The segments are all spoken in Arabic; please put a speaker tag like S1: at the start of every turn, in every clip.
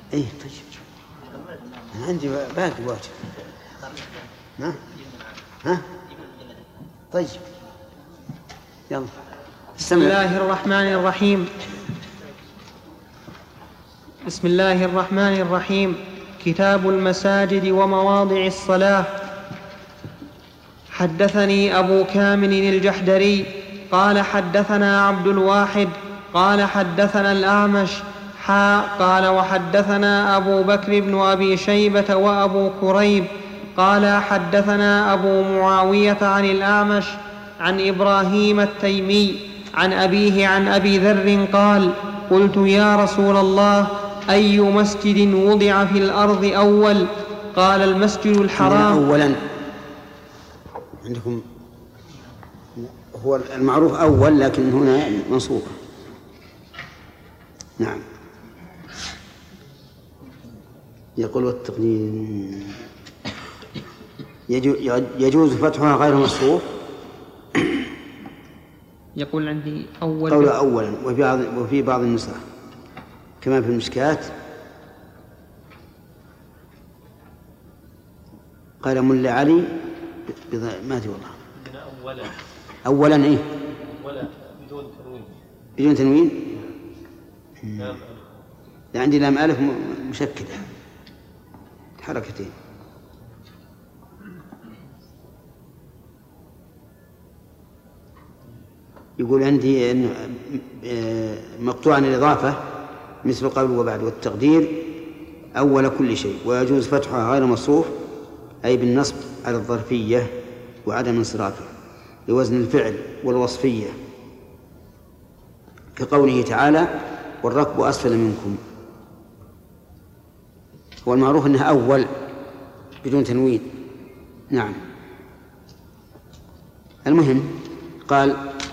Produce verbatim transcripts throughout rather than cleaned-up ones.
S1: ايه طيب انا عندي باقي واجب. ها ها طيب يلا.
S2: بسم الله الرحمن الرحيم. بسم الله الرحمن الرحيم. كتاب المساجد ومواضع الصلاة. حدثني أبو كامل الجحدري قال حدثنا عبد الواحد قال حدثنا الأعمش حا قال وحدثنا أبو بكر بن أبي شيبة وأبو كريب قال حدثنا أبو معاوية عن الأعمش عن إبراهيم التيمي عن أبيه عن أبي ذر قال قلت يا رسول الله أي مسجد وضع في الأرض أول؟ قال المسجد الحرام.
S1: أولا عندكم هو المعروف أول لكن هنا منصوب. نعم. يقول والتقدير يجوز فتحها غير مصروف.
S2: يقول عندي أول
S1: قول أولا وفي بعض وفي بعض النسخ كما في المشكات قال ملا علي ما أدري والله
S3: أولا
S1: أولا إيه
S3: أولا بدون تنوين
S1: بدون تنوين لا عندي لام ألف مشكلة حركتين. يقول عندي إن مقطوعا الإضافة مثل قبل وبعد والتقدير أول كل شيء ويجوز فتحها غير مصروف أي بالنصب على الظرفية وعدم انصرافه لوزن الفعل والوصفية كقوله تعالى والركب أسفل منكم. هو المعروف أنها أول بدون تنوين. نعم. المهم قال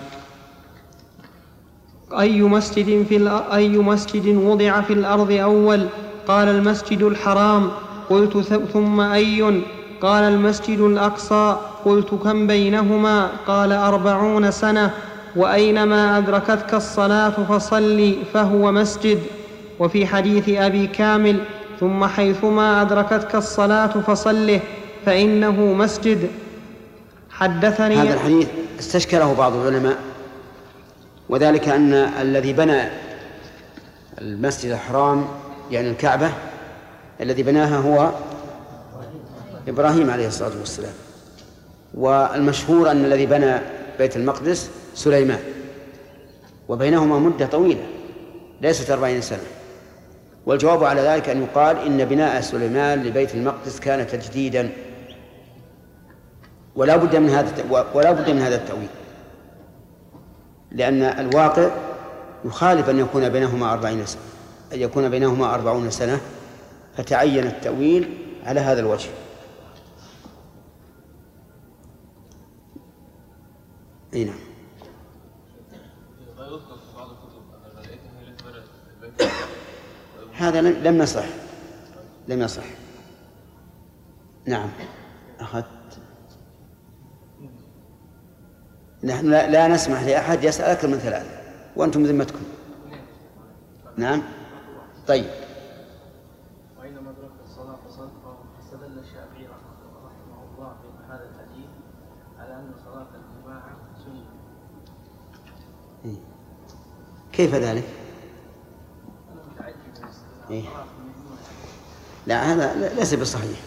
S2: أي مسجد في أي مسجد وضع في الأرض أول؟ قال المسجد الحرام. قلت ثم أي؟ قال المسجد الأقصى. قلت كم بينهما؟ قال أربعون سنة. وأينما أدركتك الصلاة فصلي فهو مسجد. وفي حديث أبي كامل ثم حيثما أدركتك الصلاة فصله فإنه مسجد. حدثني
S1: هذا الحديث استشكله بعض العلماء وذلك أن الذي بنى المسجد الحرام يعني الكعبة الذي بناها هو إبراهيم عليه الصلاة والسلام والمشهور أن الذي بنى بيت المقدس سليمان وبينهما مدة طويلة ليست أربعين سنة. والجواب على ذلك أن يقال إن بناء سليمان لبيت المقدس كان تجديدا ولا بد من هذا ولا بد من هذا التأويل لأن الواقع يخالف أن يكون بينهما أربعين سنة أن يكون بينهما أربعون سنة فتعين التأويل على هذا الوجه. أي نعم. هذا لم يصح لم يصح. نعم أخذت. نحن لا نسمح لأحد يسأل أكثر من ثلاثة وأنتم ذمتكم. نعم طيب.
S3: وإنما أدرك الصلاة فاستدل الشافعي رحمه الله في هذا الحديث على أن صلاة الجماعة سنة.
S1: كيف ذلك؟ إيه؟ لا هذا ليس بصحيح.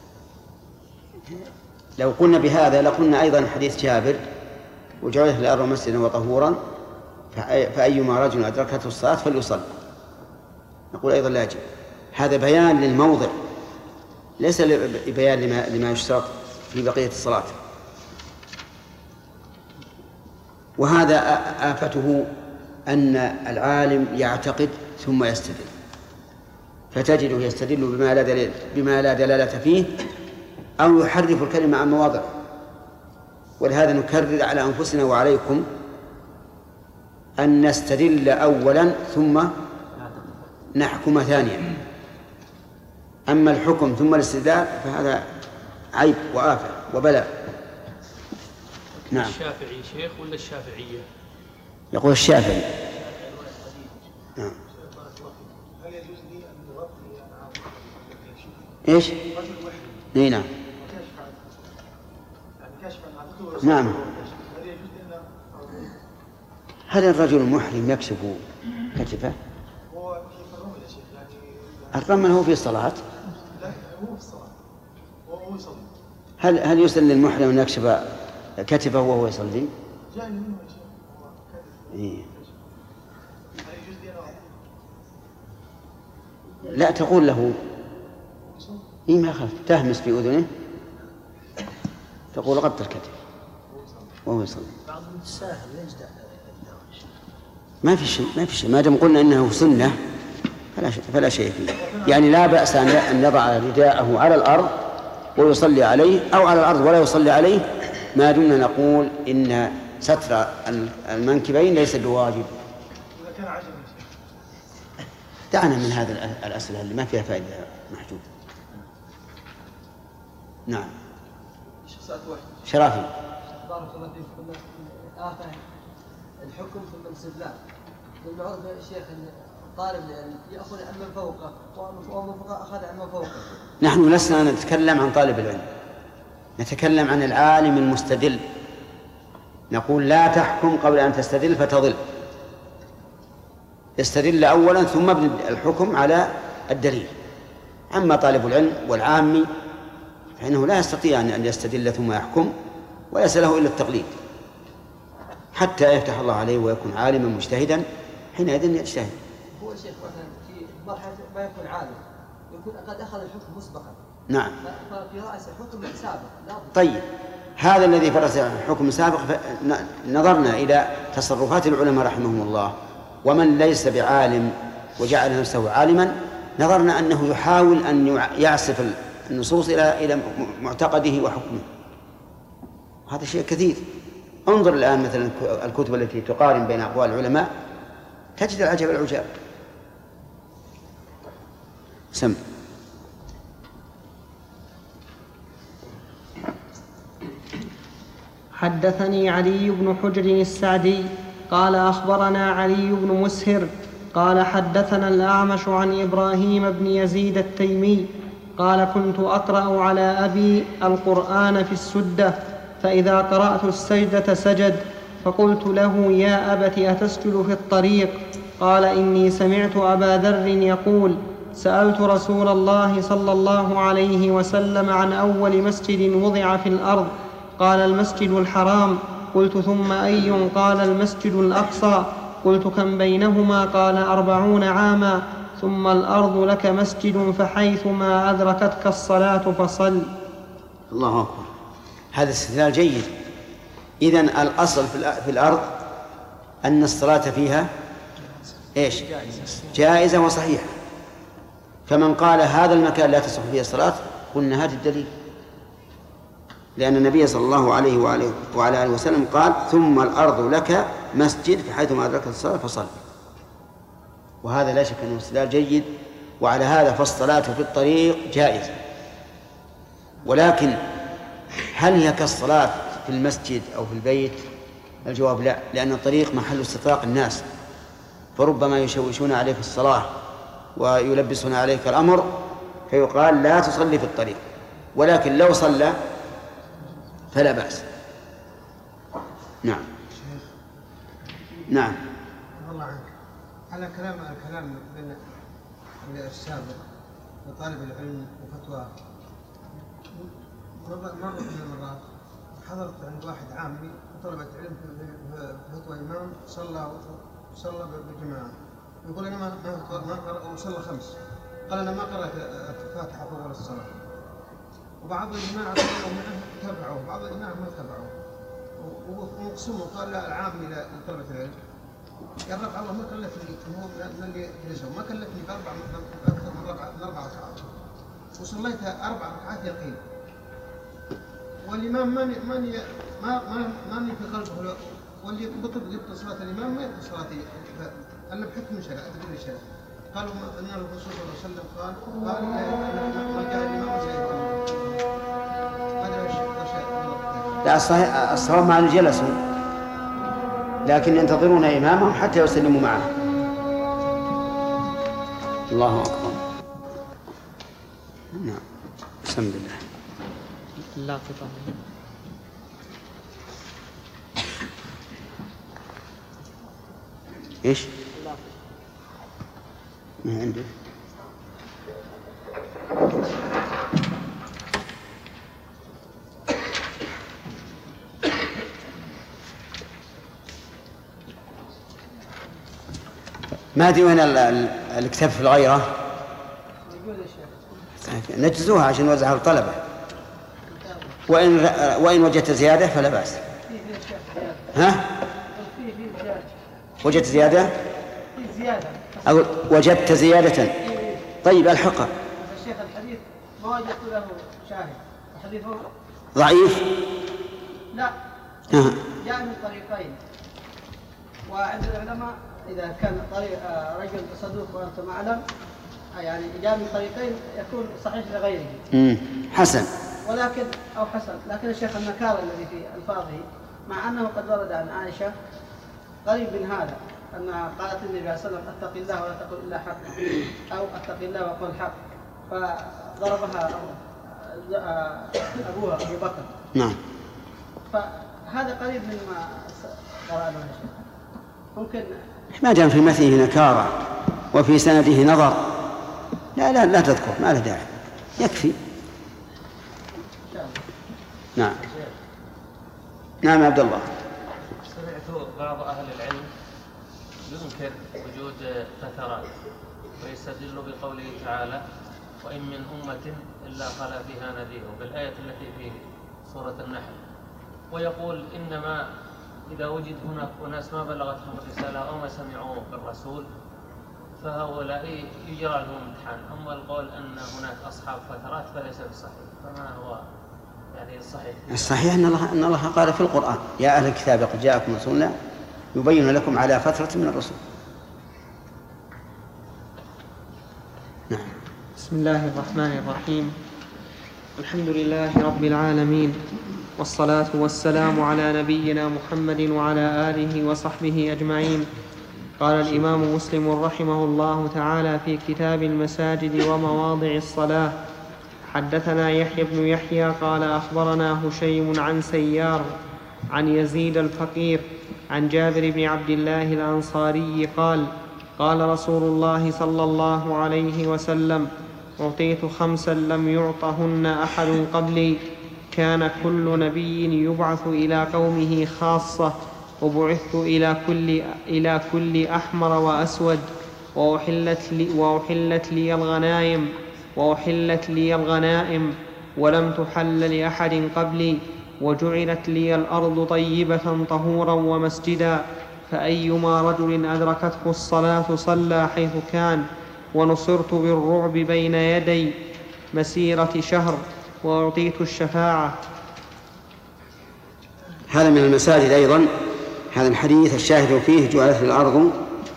S1: لو قلنا بهذا لقلنا أيضا حديث جابر وجعلت الأرض مسجدا وطهورا فأيما رجل أدركته الصلاة فليصلي. نقول أيضا لا يجب. هذا بيان للموضع ليس بيان لما, لما يشترط في بقية الصلاة. وهذا آفته أن العالم يعتقد ثم يستدل فتجده يستدل بما لا دليل بما لا دلالة فيه أو يحرف الكلمة عن مواضعه. ولهذا نكرر على أنفسنا وعليكم أن نستدل أولا ثم نحكم ثانيا. أما الحكم ثم الاستدلال فهذا عيب وآفة وبلاء. نعم.
S3: الشافعي شيخ ولا الشافعية؟
S1: يقول الشافعي. نعم.
S4: هل يجوز لي أن أغطي
S1: إيش؟
S3: رجل محرم.
S1: إيه نعم.
S3: وكشف عن يعني كشف عن عادته.
S1: نعم.
S3: هل يجوز لنا؟
S1: هل الرجل المحرم يكشف كتفه؟
S3: هو في الرمل يا شيخ يعني.
S1: الرمل هو في الصلاة؟
S3: لا هو في الصلاة. وهو يصلي.
S1: هل هل يسن للمحرم أن يكشف كتفه وهو يصلي؟
S3: جاء منه يا شيخ. هو كذب.
S1: إيه.
S3: هل يجوز لنا؟
S1: لا تقول له إيه ما خاف تهمس في أذنه تقول غطى الكتف وهو يصلي.
S4: بعض الساهل يجدع
S1: ما في شيء ما في شيء ما دام قلنا إنه سنة فلا شيء فلا شيء فيه. يعني لا بأس أن يضع رداءه على الأرض ويصلي عليه أو على الأرض ولا يصلي عليه ما دمنا نقول إن ستر المنكبين ليس بواجب.
S3: إذا كان عجبا.
S1: دعنا من هذه الأسئلة اللي ما فيها فائدة محجوب. نعم. شرافي.
S4: بارك الله فيكم. آفة الحكم ثم الاستدلال. المعروف يا شيخ أن طالب العلم يأخذ عمن فوقه ومن فوقه أخذ عمن فوقه.
S1: نحن لسنا نتكلم عن طالب العلم، نتكلم عن العالم المستدل. نقول لا تحكم قبل أن تستدل فتضل. استدل أولا ثم ابن الحكم على الدليل. أما طالب العلم والعامي فإنه لا يستطيع أن يستدل ثم يحكم وليس له إلا التقليد حتى يفتح الله عليه ويكون عالما مجتهدا حينئذ يجتهد.
S4: هو شيخ مثلا في مرحلة ما يكون عالم يكون قد أخذ الحكم مسبقا.
S1: نعم.
S4: ففي رأس الحكم سابق.
S1: طيب هذا الذي فرس الحكم سابق نظرنا إلى تصرفات العلماء رحمهم الله ومن ليس بعالم وجعل نفسه عالما نظرنا أنه يحاول أن يعصف النصوص إلى إلى معتقده وحكمه. هذا شيء كثير. انظر الآن مثلا الكتب التي تقارن بين أقوال العلماء تجد العجب العجاب. سم.
S2: حدثني علي بن حجر السعدي قال أخبرنا علي بن مسهر قال حدثنا الأعمش عن إبراهيم بن يزيد التيمي قال كنت أقرأ على أبي القرآن في السدة فإذا قرأت السجدة سجد فقلت له يا أبت أتسجد في الطريق؟ قال إني سمعت أبا ذر يقول سألت رسول الله صلى الله عليه وسلم عن أول مسجد وضع في الأرض قال المسجد الحرام. قلت ثم أي؟ قال المسجد الأقصى. قلت كم بينهما؟ قال أربعون عاما. ثم الأرض لك مسجد فحيثما أدركتك الصلاة فصل.
S1: الله أكبر. هذا استدلال جيد. إذن الأصل في الأرض أن الصلاة فيها إيش؟ جائزة وصحيحة. فمن قال هذا المكان لا تصح فيه الصلاة قلنا هذا الدليل، لأن النبي صلى الله عليه وآله وعلى آله وسلم قال ثم الأرض لك مسجد فحيثما أدركت الصلاة فصل. وهذا لا شك أنه استدلال جيد. وعلى هذا فالصلاة في الطريق جائزة. ولكن هل هي كالصلاة في المسجد أو في البيت؟ الجواب لا، لأن الطريق محل استطراق الناس فربما يشوشون عليك الصلاة ويلبسون عليك الأمر فيقال لا تصلي في الطريق. ولكن لو صلى فلا بأس. نعم. نعم.
S5: الله عنك. على كلام الكلام بين السابق وطالب العلم وفتواه مرة من المرات حضرت عند واحد عامي وطلبة علم في فتوى إمام صلى صلى بالجماعة يقول أنا ما ما قرأ وصلى خمس قال أنا ما قرأت الفاتحة في أول الصلاة. وبعض الجماعة تبعوا وبعض الجماعة ما تبعوا ومقسموا قال لا العامي لطلبة العلم قال رفع الله ما كلفني هو من اللي جلسوا ما كلفني بأربع أكثر من أربع ركعات وصليتها أربع ركعات يقين والإمام ماني ماني ما ما ماني في قلبه واللي بطل جبت صلاة الإمام ما يبطل صلاتي أنا بحكم شرع أدري الشرع قالوا أن الرسول صلى الله عليه وسلم قال قال ما جاء الإمام وسيكون هذا الشيء.
S1: لا الصحيح الصواب مع الجلسوا لكن ينتظرون إمامهم حتى يسلموا معه. الله أكبر. نعم. بسم الله.
S2: لا قطع.
S1: إيش؟ ما عندك؟ ما أدري وين الكتاب في الغيرة. نجزوها عشان نوزعها للطلبة، وإن وإن وجدت زيادة فلا بأس. ها؟ وجدت زيادة؟ أقول وجدت زيادة. طيب الحقها.
S4: الشيخ الحديث ما وجدت له شاهد، الحديث
S1: ضعيف؟
S4: لا،
S1: ها.
S4: جاء من طريقين، وعند العلماء إذا كان طريق رجل صدوق وأنت معلم يعني جاء من طريقين يكون صحيح لغيره.
S1: امم حسن.
S4: ولكن أو حسن، لكن الشيخ النكار الذي في ألفاظه مع أنه قد ورد عن عائشة قريب من هذا، أنها قالت النبي صلى الله عليه وسلم اتق الله ولا تقل إلا حق، أو اتق الله وقل حق، فضربها أبوها أبو بكر.
S1: نعم.
S4: فهذا قريب من ما قرأنا يا شيخ. ممكن
S1: ما دام في مثله نكارة وفي سنده نظر، لا لا لا تذكر، ما له داعي، يكفي. نعم. نعم عبد الله.
S3: سمعت بعض أهل العلم ينكر وجود فترات ويستدل بقوله تعالى وإن من أمة إلا خلا فيها نذير بالآية التي في سورة النحل، ويقول إنما إذا وجد هناك أناس ما بلغتهم الرسالة أو ما سمعوا بالرسول فهؤلاء يجرى لهم امتحان. أما القول أن هناك أصحاب فترات فليس بصحيح، فما هو يعني الصحيح؟
S1: الصحيح أن الله أن الله قال في القرآن يا أهل الكتاب قد جاءكم رسولنا يبين لكم على فترة من الرسل. نعم.
S2: بسم الله الرحمن الرحيم. الحمد لله رب العالمين، والصلاة والسلام على نبينا محمد وعلى آله وصحبه أجمعين. قال الإمام مسلم رحمه الله تعالى في كتاب المساجد ومواضع الصلاة: حدثنا يحيى بن يحيى قال أخبرنا هشيم عن سيار عن يزيد الفقير عن جابر بن عبد الله الأنصاري قال: قال رسول الله صلى الله عليه وسلم: أعطيت خمسا لم يعطهن أحد قبلي، كان كل نبي يبعث إلى قومه خاصة، وبعثت إلى كل, إلى كل أحمر وأسود، وأحلت لي, وأحلت لي الغنائم وأحلت لي الغنائم ولم تحل لأحد قبلي، وجعلت لي الأرض طيبة طهورا ومسجدا، فأيما رجل أدركته الصلاة صلى حيث كان، ونصرت بالرعب بين يدي مسيرة شهر، وأعطيت الشفاعة.
S1: هذا من المساجد أيضا، هذا الحديث الشاهد فيه جعلت الأرض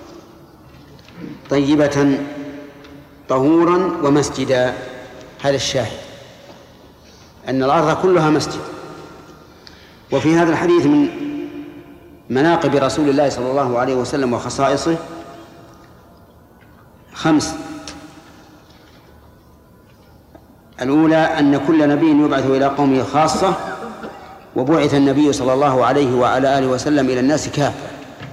S1: طيبة طهورا ومسجدا. هذا الشاهد أن الأرض كلها مسجد. وفي هذا الحديث من مناقب رسول الله صلى الله عليه وسلم وخصائصه خمس: الأولى أن كل نبي يبعث إلى قومه خاصة، وبعث النبي صلى الله عليه وعلى آله وسلم إلى الناس كافة.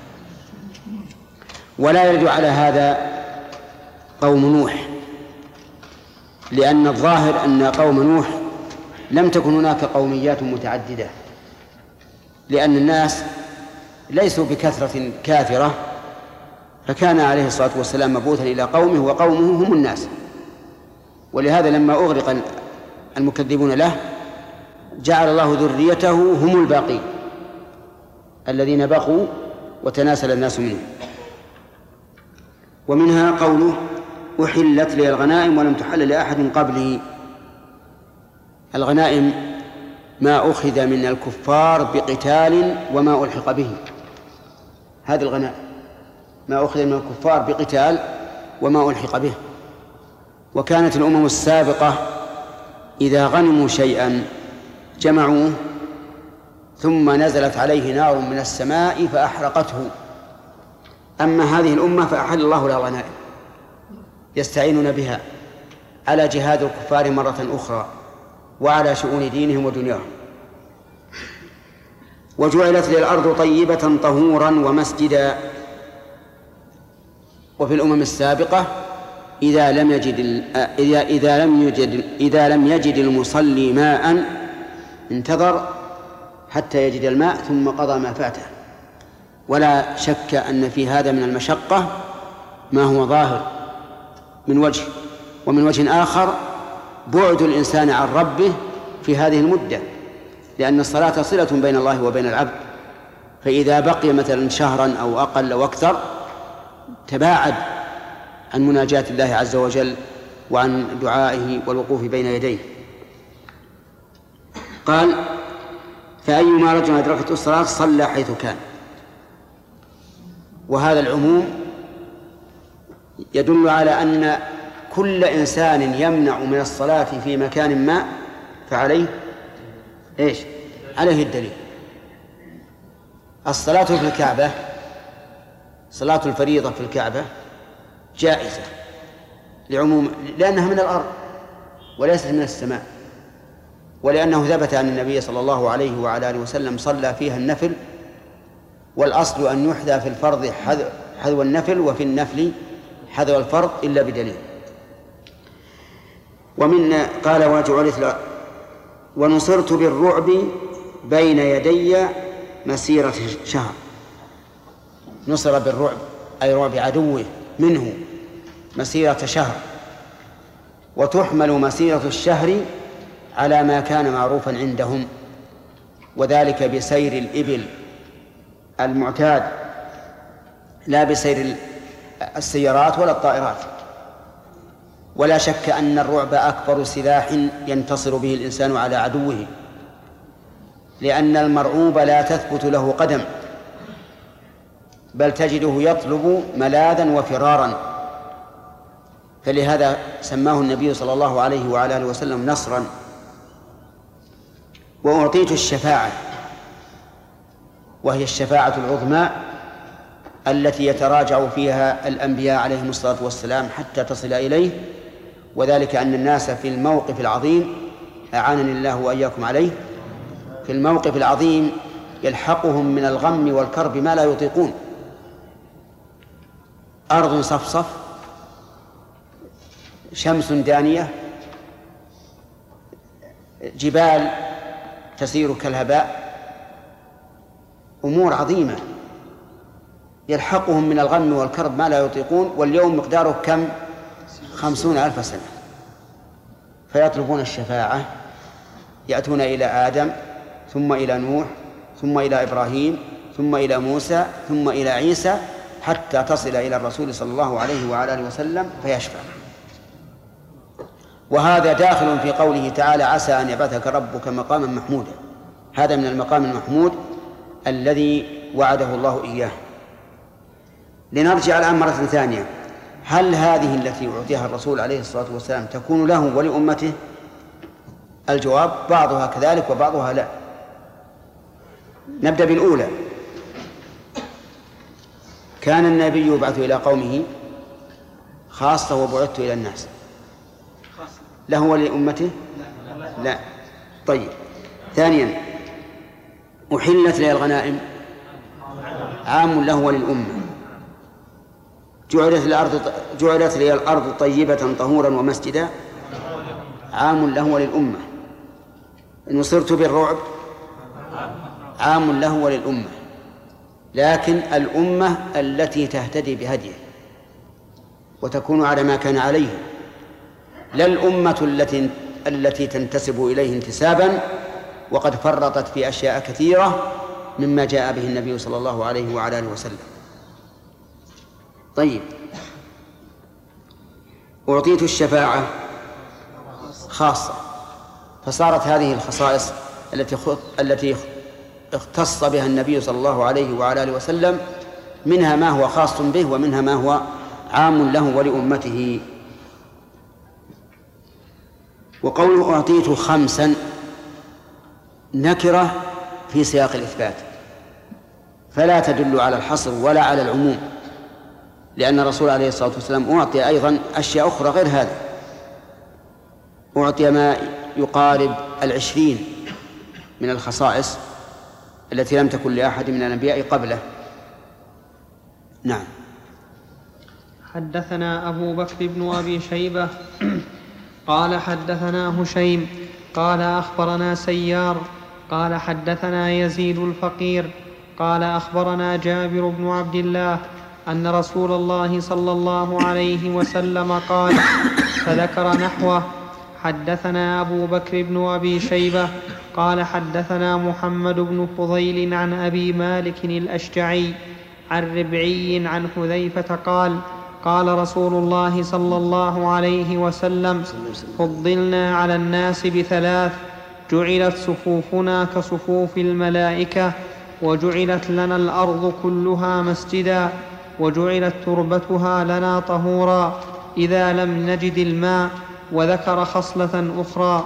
S1: ولا يرد على هذا قوم نوح، لأن الظاهر أن قوم نوح لم تكن هناك قوميات متعددة، لأن الناس ليسوا بكثرة كافرة، فكان عليه الصلاة والسلام مبعوثا إلى قومه وقومه هم الناس. ولهذا لما أغرق المكذبون له جعل الله ذريته هم الباقين الذين بقوا وتناسل الناس منهم. ومنها قوله أحلت لي الغنائم ولم تحل لأحد قبلي. الغنائم ما أخذ من الكفار بقتال وما ألحق به، هذه الغنائم ما أخذ من الكفار بقتال وما ألحق به. وكانت الأمم السابقة إذا غنموا شيئا جمعوه ثم نزلت عليه نار من السماء فأحرقته. أما هذه الأمة فأحل الله لها الغنائم يستعينون بها على جهاد الكفار مرة أخرى. وعلى شؤون دينهم ودنياهم. وجعلت لي الأرض طيبة طهورا ومسجدا. وفي الأمم السابقة إذا لم يجد إذا إذا لم يجد إذا لم يجد المصلي ماء انتظر حتى يجد الماء ثم قضى ما فاته. ولا شك أن في هذا من المشقة ما هو ظاهر من وجه، ومن وجه آخر بعد الإنسان عن ربه في هذه المدة، لأن الصلاة صلة بين الله وبين العبد، فإذا بقي مثلا شهرا أو أقل أو أكثر تباعد عن مناجاة الله عز وجل وعن دعائه والوقوف بين يديه. قال: فأيما رجل أدركته الصلاة صلى حيث كان. وهذا العموم يدل على أن كل إنسان يمنع من الصلاة في مكان ما فعليه إيش؟ عليه الدليل. الصلاة في الكعبة، صلاة الفريضة في الكعبة جائزة لعموم، لأنها من الأرض وليست من السماء، ولأنه ثبت أن النبي صلى الله عليه وعلى آله وسلم صلى فيها النفل، والأصل أن يحذى في الفرض حذو النفل وفي النفل حذو الفرض إلا بدليل. ومن قال: وجعلت ونصرت بالرعب بين يدي مسيرة شهر. نصر بالرعب أي رعب عدوه منه مسيرة شهر، وتحمل مسيرة الشهر على ما كان معروفا عندهم، وذلك بسير الإبل المعتاد لا بسير السيارات ولا الطائرات. ولا شك أن الرعب أكبر سلاح ينتصر به الإنسان على عدوه، لأن المرعوب لا تثبت له قدم، بل تجده يطلب ملاذا وفرارا. فلهذا سماه النبي صلى الله عليه وعلى آله وسلم نصرا. وأعطيت الشفاعة، وهي الشفاعة العظمى التي يتراجع فيها الأنبياء عليهم الصلاة والسلام حتى تصل إليه، وذلك أن الناس في الموقف العظيم أعانني الله وإياكم عليه، في الموقف العظيم يلحقهم من الغم والكرب ما لا يطيقون. أرض صفصف، شمس دانية، جبال تسير كالهباء، أمور عظيمة يلحقهم من الغم والكرب ما لا يطيقون، واليوم مقداره كم؟ خمسون ألف سنة. فيطلبون الشفاعة، يأتون إلى آدم ثم إلى نوح ثم إلى إبراهيم ثم إلى موسى ثم إلى عيسى حتى تصل إلى الرسول صلى الله عليه وعلى آله وسلم فيشفع. وهذا داخل في قوله تعالى: عسى أن يبعثك ربك مقاما محمودا. هذا من المقام المحمود الذي وعده الله إياه. لنرجع الآن مرة ثانية، هل هذه التي أعطيها الرسول عليه الصلاة والسلام تكون له ولأمته؟ الجواب: بعضها كذلك وبعضها لا. نبدأ بالأولى. كان النبي يبعث إلى قومه خاصة وبعثت إلى الناس، له ولأمته؟ لا. طيب. ثانيا، أحلت لي الغنائم، عام له وللأمة. جعلت الأرض جعلت لي الأرض طيبة طهورا ومسجدا، عام له وللأمة. نصرت بالرعب، عام له وللأمة، لكن الأمة التي تهتدي بهديه وتكون على ما كان عليه، لا الأمة التي التي تنتسب إليه انتسابا وقد فرطت في أشياء كثيرة مما جاء به النبي صلى الله عليه وعلى آله وسلم. طيب. أعطيت الشفاعة خاصة، فصارت هذه الخصائص التي التي اختص بها النبي صلى الله عليه وعلى آله وسلم، منها ما هو خاص به ومنها ما هو عام له ولأمته. وقوله أعطيت خمسا نكرة في سياق الإثبات، فلا تدل على الحصر ولا على العموم، لأن الرسول عليه الصلاة والسلام أعطي أيضا أشياء أخرى غير هذا. أعطي ما يقارب العشرين من الخصائص التي لم تكن لأحد من الأنبياء قبله. نعم.
S2: حدثنا أبو بكر بن أبي شيبة قال حدثنا هشيم قال أخبرنا سيار قال حدثنا يزيد الفقير قال أخبرنا جابر بن عبد الله أن رسول الله صلى الله عليه وسلم قال، فذكر نحوه. حدثنا أبو بكر بن أبي شيبة قال حدثنا محمد بن فضيل عن أبي مالك الأشجعي عن ربعي عن حذيفة قال قال رسول الله صلى الله عليه وسلم: فضلنا على الناس بثلاث: جعلت صفوفنا كصفوف الملائكة، وجعلت لنا الأرض كلها مسجدا، وجعلت تربتها لنا طهورا إذا لم نجد الماء. وذكر خصلة أخرى.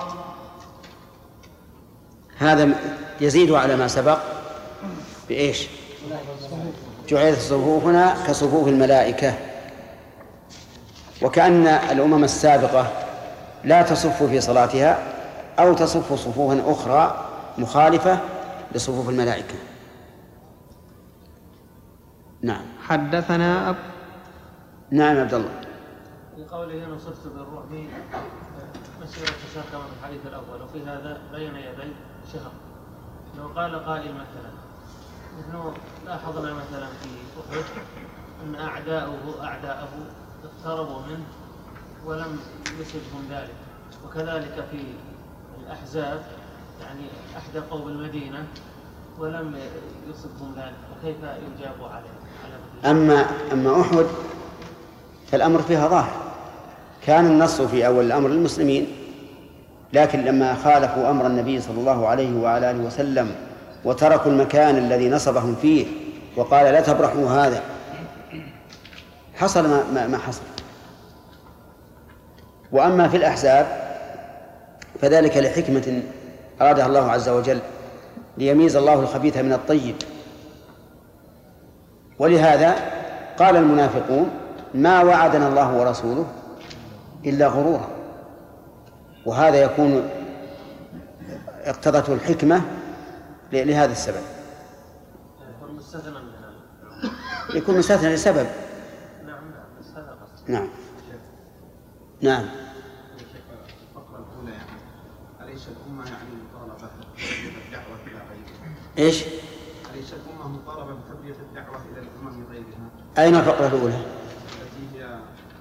S1: هذا يزيد على ما سبق بإيش؟ جعلت صفوفنا كصفوف الملائكة، وكأن الأمم السابقة لا تصف في صلاتها أو تصف صفوفا أخرى مخالفة لصفوف الملائكة. نعم.
S2: حدثنا أب...
S1: نعم عبد الله.
S3: لقوله نصرت بالرعب مسيرة شهر كما في الحديث الأول، وفي هذا بين يدي شهر. لو قال قائل مثلا: نحن لاحظنا مثلا في أحد أن أعداؤه أعداءه اقتربوا منه ولم يصبهم ذلك، وكذلك في الأحزاب يعني أحدقوا بالمدينة ولم يصبهم ذلك، وكيف يجاب عليه؟
S1: أما أما أحد فالأمر فيها ظاهر، كان النصر في أول الأمر للمسلمين، لكن لما خالفوا أمر النبي صلى الله عليه وعلى آله وسلم وتركوا المكان الذي نصبهم فيه وقال لا تبرحوا هذا، حصل ما, ما حصل. وأما في الأحزاب فذلك لحكمة أرادها الله عز وجل، ليميز الله الخبيث من الطيب. ولهذا قال المنافقون: ما وعدنا الله ورسوله إلا غرورا. وهذا يكون اقتضته الحكمة لهذا السبب، يكون مستثنى لسبب. نعم نعم.
S5: أليس الأمة يعني مطالبة بالدعوة إلى غيرها؟
S1: إيش؟
S5: أليس الأمة مطالبة بتبليغ الدعوة إلى الأمم غيرها؟
S1: أين الفقرة الأولى؟
S5: التي هي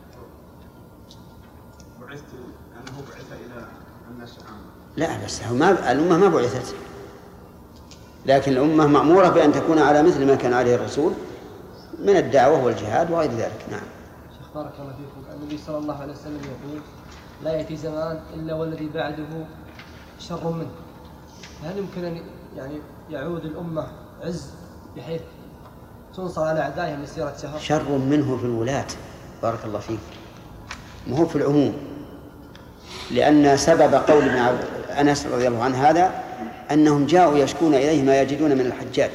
S5: بعثت أنه بعث إلى الناس عامة.
S1: لا بس هو ما الأمة ما بعثت، لكن الأمة مأمورة بأن تكون على مثل ما كان عليه الرسول من الدعوة والجهاد وغير ذلك. نعم.
S6: شيخ بارك الله فيكم. النبي صلى الله عليه وسلم يقول: لا يأتي زمان إلا والذي بعده شر منه. هل يمكن أن يعني يعود الأمة عز بحيث تنصر على أعدائها مسيرة شهر؟
S1: شر منه في الولاة، بارك الله فيك، ما هو في العموم، لأن سبب قول أنس رضي الله عنه هذا أنهم جاءوا يشكون إليه ما يجدون من الحجاج،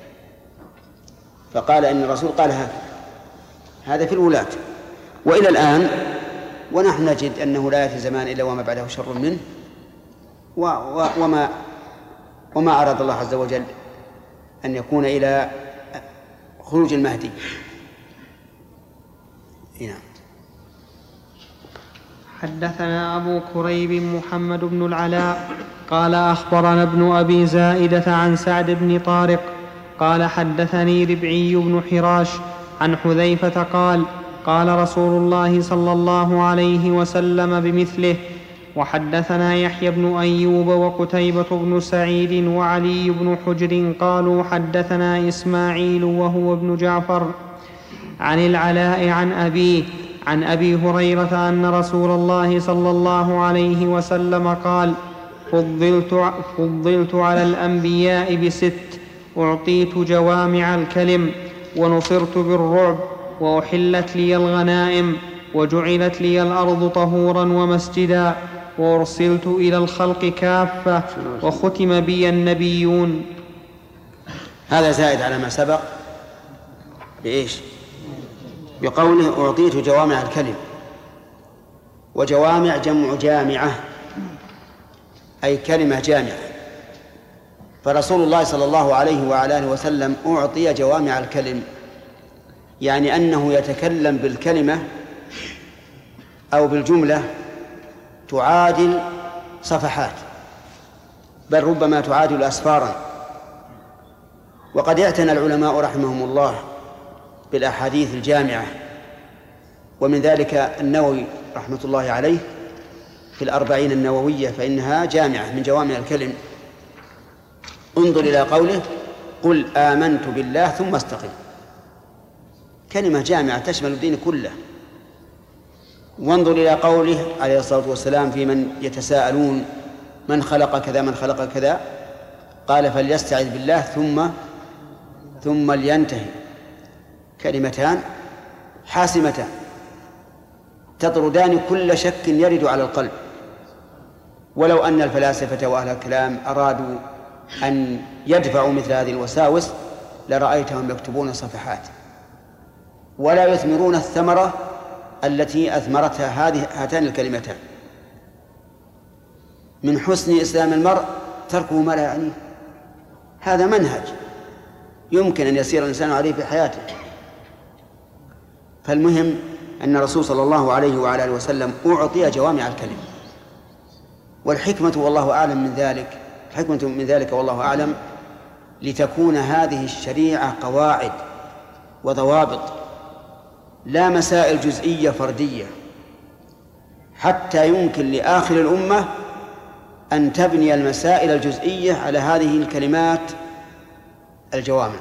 S1: فقال إن الرسول قال هذا هذا في الولاة. وإلى الآن ونحن نجد أنه لا يأتي زمان إلا وما بعده شر منه، وما وما أراد الله عز وجل أن يكون إلى خروج المهدي. هنا.
S2: حدثنا أبو كريب محمد بن العلاء قال أخبرنا ابن أبي زائدة عن سعد بن طارق قال حدثني ربعي بن حراش عن حذيفة قال قال رسول الله صلى الله عليه وسلم بمثله. وحدثنا يحيى بن أيوب وقتيبة بن سعيد وعلي بن حجر قالوا حدثنا إسماعيل وهو ابن جعفر عن العلاء عن أبيه عن أبي هريرة أن رسول الله صلى الله عليه وسلم قال: فضلت, فضلت على الأنبياء بست: أعطيت جوامع الكلم، ونصرت بالرعب، وأحلت لي الغنائم، وجعلت لي الأرض طهورا ومسجدا، وأرسلت إلى الخلق كافة، وختم بي النبيون.
S1: هذا زائد على ما سبق بإيش؟ بقوله أعطيت جوامع الكلم، وجوامع جمع جامعة، أي كلمة جامعة. فرسول الله صلى الله عليه وعلى آله وسلم أعطي جوامع الكلم، يعني أنه يتكلم بالكلمة أو بالجملة تعادل صفحات، بل ربما تعادل أسفارا. وقد اعتنى العلماء رحمهم الله بالأحاديث الجامعة، ومن ذلك النووي رحمة الله عليه في الأربعين النووية، فإنها جامعة من جوامع الكلم. انظر إلى قوله: قل آمنت بالله ثم استقم. كلمة جامعة تشمل الدين كله. وانظر إلى قوله عليه الصلاة والسلام في من يتساءلون: من خلق كذا من خلق كذا؟ قال: فليستعذ بالله ثم ثم لينتهي. كلمتان حاسمتان تطردان كل شك يرد على القلب. ولو أن الفلاسفة وأهل الكلام أرادوا أن يدفعوا مثل هذه الوساوس لرأيتهم يكتبون صفحات ولا يثمرون الثمرة التي أثمرتها هذه هاتان الكلمتان. من حسن إسلام المرء تركه ما لا يعنيه. هذا منهج يمكن أن يسير الإنسان عليه في حياته. فالمهم أن الرسول صلى الله عليه وعلى آله وسلم أعطي جوامع الكلم. والحكمة والله أعلم من ذلك الحكمة من ذلك والله أعلم لتكون هذه الشريعة قواعد وضوابط، لا مسائل جزئية فردية، حتى يمكن لآخر الأمة أن تبني المسائل الجزئية على هذه الكلمات الجوامع.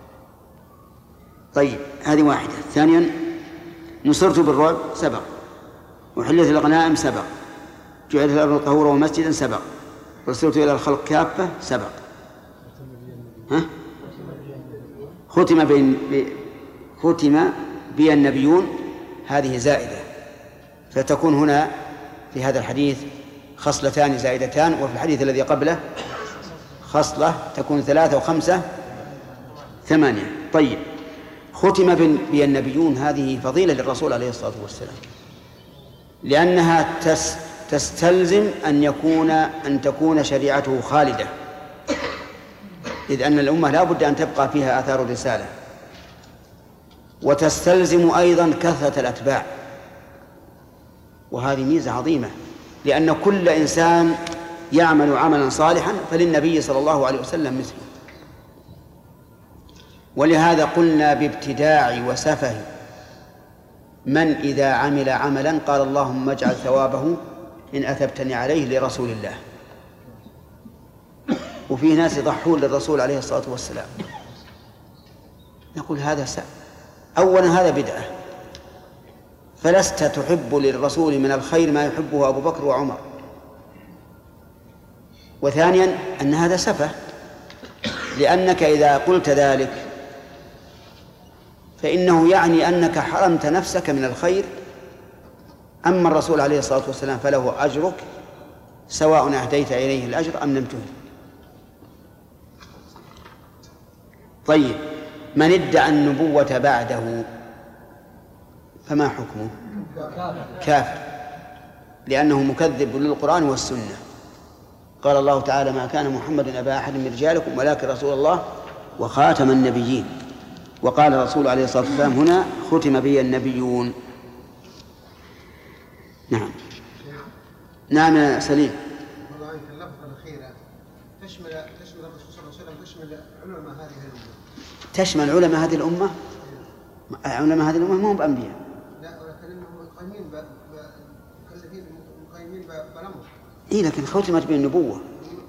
S1: طيب، هذه واحدة. ثانيا: نصرت بالرعب سبق، وحلت الغنائم سبق، جعلت الأرض طهورا ومسجدا سبق، رسلت إلى الخلق كافة سبق. ها؟ ختم بين ختم بي النبيون، هذه زائدة، فتكون هنا في هذا الحديث خصلتان زائدتان، وفي الحديث الذي قبله خصلة، تكون ثلاثة وخمسة ثمانية. طيب، ختم بي النبيون هذه فضيلة للرسول عليه الصلاة والسلام، لأنها تس تستلزم أن يكون أن تكون شريعته خالدة، إذ أن الأمة لا بد أن تبقى فيها آثار الرسالة، وتستلزم أيضا كثرة الأتباع، وهذه ميزة عظيمة، لأن كل إنسان يعمل عملا صالحا فللنبي صلى الله عليه وسلم مثله. ولهذا قلنا بابتداع وسفه من إذا عمل عملا قال: اللهم اجعل ثوابه إن أثبتني عليه لرسول الله. وفي ناس يضحون للرسول عليه الصلاة والسلام. نقول هذا سأ. أولا هذا بدعة، فلست تحب للرسول من الخير ما يحبه أبو بكر وعمر. وثانيا أن هذا سفه، لأنك إذا قلت ذلك فإنه يعني أنك حرمت نفسك من الخير. أما الرسول عليه الصلاة والسلام فله أجرك سواء أهديت إليه الأجر أم لم تهد. طيب، من ادعى النبوة بعده فما حكمه؟ كافر، لأنه مكذب للقرآن والسنة. قال الله تعالى: ما كان محمد أبا أحد من رجالكم ولكن رسول الله وخاتم النبيين. وقال الرسول عليه الصلاة والسلام هنا: ختم بي النبيون. نعم نعم يا سليم.
S5: والله أنت اللفظة الأخيرة تشمل تشمل الرسول صلى الله عليه وسلم، تشمل علماء هذه الأمة.
S1: تشمل علماء هذه الأمة؟ علماء هذه الأمة ما هم بأنبياء.
S5: لا، ولكنهم قائمين مكلفين قائمين بالأمر.
S1: إيه، لكن ختمت بالنبوة.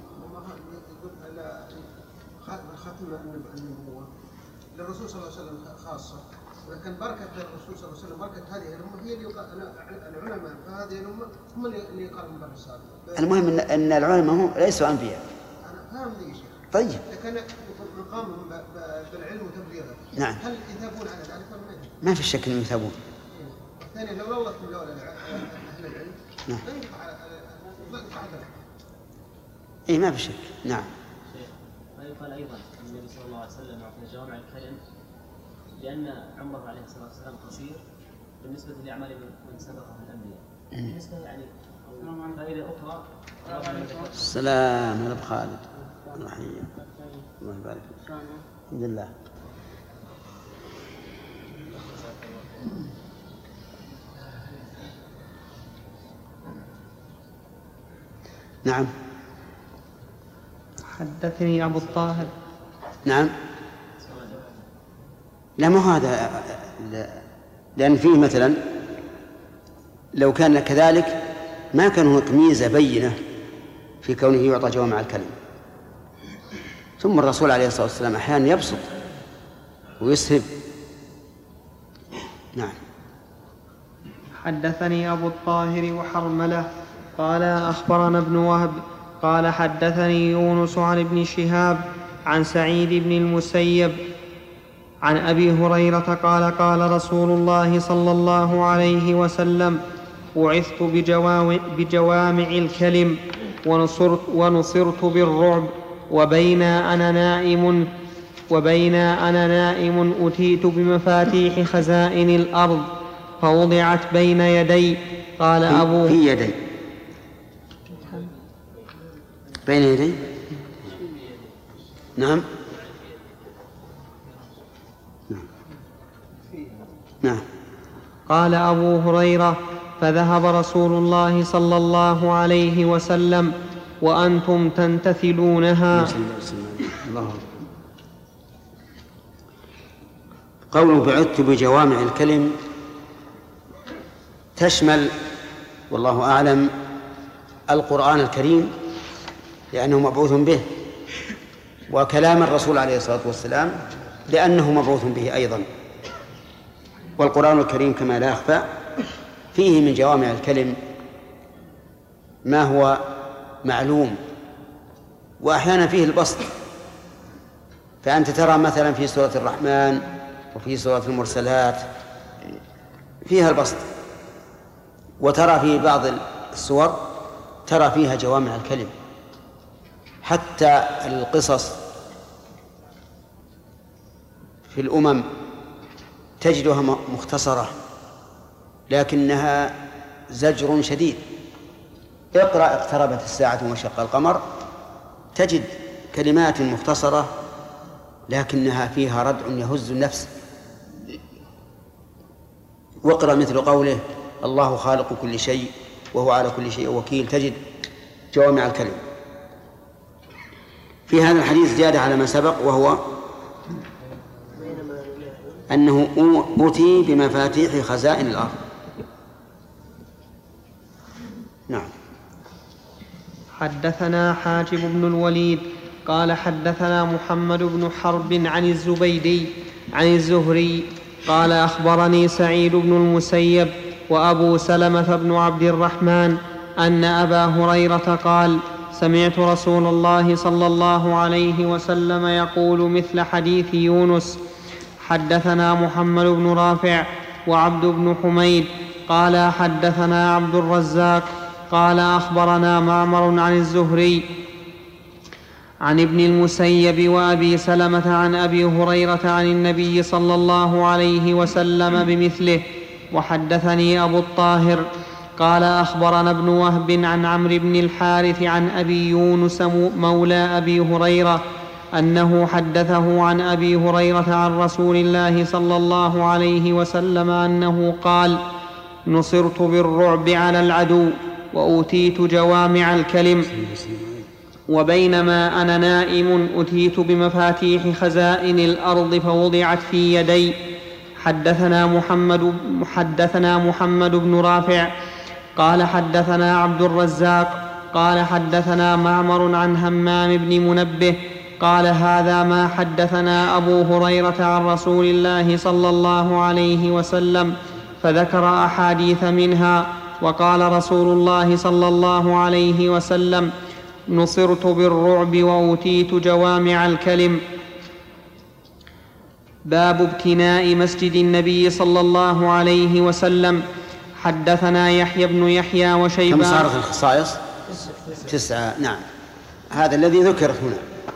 S5: ختم النبوة للرسول صلى الله عليه وسلم خاصة، ولكن بركة الرسول صلى الله عليه وسلم، بركة هذه الأمة هي اللي العلماء فهذه الأمة هم اللي يقالون بالرسالة.
S1: المهم أن العلماء هم ليسوا أنبياء.
S5: أنا فاهم ذي شيء.
S1: طيب،
S5: لكن مقامهم بالعلم وتبليغه.
S1: نعم.
S5: هل يثابون على ذلك ولا ما؟
S1: ما في شك أنهم يثابون.
S5: ثانيا، لو لوث من لولا أهل العلم
S1: نعم.
S5: لا يقع يقع هذا.
S1: إيه، ما في شك. نعم.
S7: ما يقال أيضا أن النبي صلى الله عليه وسلم أعطى جوامع الكلم لأن عمره عليه الصلاة والسلام قصير بالنسبة لأعمال من سبقه من الأنبياء. بالنسبة يعني فائدة أخرى.
S1: السلام على خالد الرحيم. الله يبارك فيك. الحمد لله. نعم.
S2: حدثني أبو الطاهر.
S1: نعم. لا مو هذا، لأن فيه مثلا لو كان كذلك ما كان هناك ميزة بينة في كونه يعطى جوامع الكلم. ثم الرسول عليه الصلاة والسلام أحيانا يبسط ويسهب. نعم.
S2: حدثني أبو الطاهر وحرملة قال أخبرنا ابن وهب قال حدثني يونس عن ابن شهاب عن سعيد بن المسيب عن أبي هريرة قال قال رسول الله صلى الله عليه وسلم بعثت بجوامع الكلم ونصرت, ونصرت بالرعب وبين أنا نائم وبين أنا نائم أتيت بمفاتيح خزائن الأرض فوضعت بين يدي. قال أبو
S1: في يدي بين يدي. نعم. نعم.
S2: قال أبو هريرة فذهب رسول الله صلى الله عليه وسلم وأنتم تنتثلونها.
S1: الله. قوله بعثت بجوامع الكلم تشمل والله أعلم القرآن الكريم لأنه مبعوث به، وكلام الرسول عليه الصلاة والسلام لأنه مبعوث به أيضا. والقرآن الكريم كما لا يخفى فيه من جوامع الكلم ما هو معلوم، وأحيانا فيه البسط. فأنت ترى مثلا في سورة الرحمن وفي سورة المرسلات فيها البسط، وترى في بعض السور ترى فيها جوامع الكلم. حتى القصص في الأمم تجدها مختصرة لكنها زجر شديد. اقرأ اقتربت الساعة وانشق القمر تجد كلمات مختصرة لكنها فيها ردع يهز النفس. واقرأ مثل قوله الله خالق كل شيء وهو على كل شيء وكيل تجد جوامع الكلم. في هذا الحديث زيادة على ما سبق، وهو أنه أوتي بمفاتيح خزائن الأرض. نعم.
S2: حدثنا حاجب بن الوليد قال حدثنا محمد بن حرب عن الزبيدي عن الزهري قال أخبرني سعيد بن المسيب وأبو سلمة بن عبد الرحمن أن أبا هريرة قال سمعت رسول الله صلى الله عليه وسلم يقول مثل حديث يونس. حدثنا محمد بن رافع وعبد بن حميد قال حدثنا عبد الرزاق قال أخبرنا معمر عن الزهري عن ابن المسيب وأبي سلمة عن أبي هريرة عن النبي صلى الله عليه وسلم بمثله. وحدثني أبو الطاهر قال أخبرنا ابن وهب عن عمرو بن الحارث عن أبي يونس مولى أبي هريرة أنه حدثه عن أبي هريرة عن رسول الله صلى الله عليه وسلم أنه قال نصرت بالرعب على العدو وأوتيت جوامع الكلم وبينما أنا نائم أتيت بمفاتيح خزائن الأرض فوضعت في يدي. حدثنا محمد, حدثنا محمد بن رافع قال حدثنا عبد الرزاق قال حدثنا معمر عن همام بن منبه قال هذا ما حدثنا أبو هريرة عن رسول الله صلى الله عليه وسلم فذكر أحاديث منها. وقال رسول الله صلى الله عليه وسلم نصرت بالرعب وأوتيت جوامع الكلم. باب ابتناء مسجد النبي صلى الله عليه وسلم. حدثنا يحيى بن يحيى وشيبان.
S1: كم صارت الخصائص؟ تسعة. نعم. هذا الذي ذكر هنا.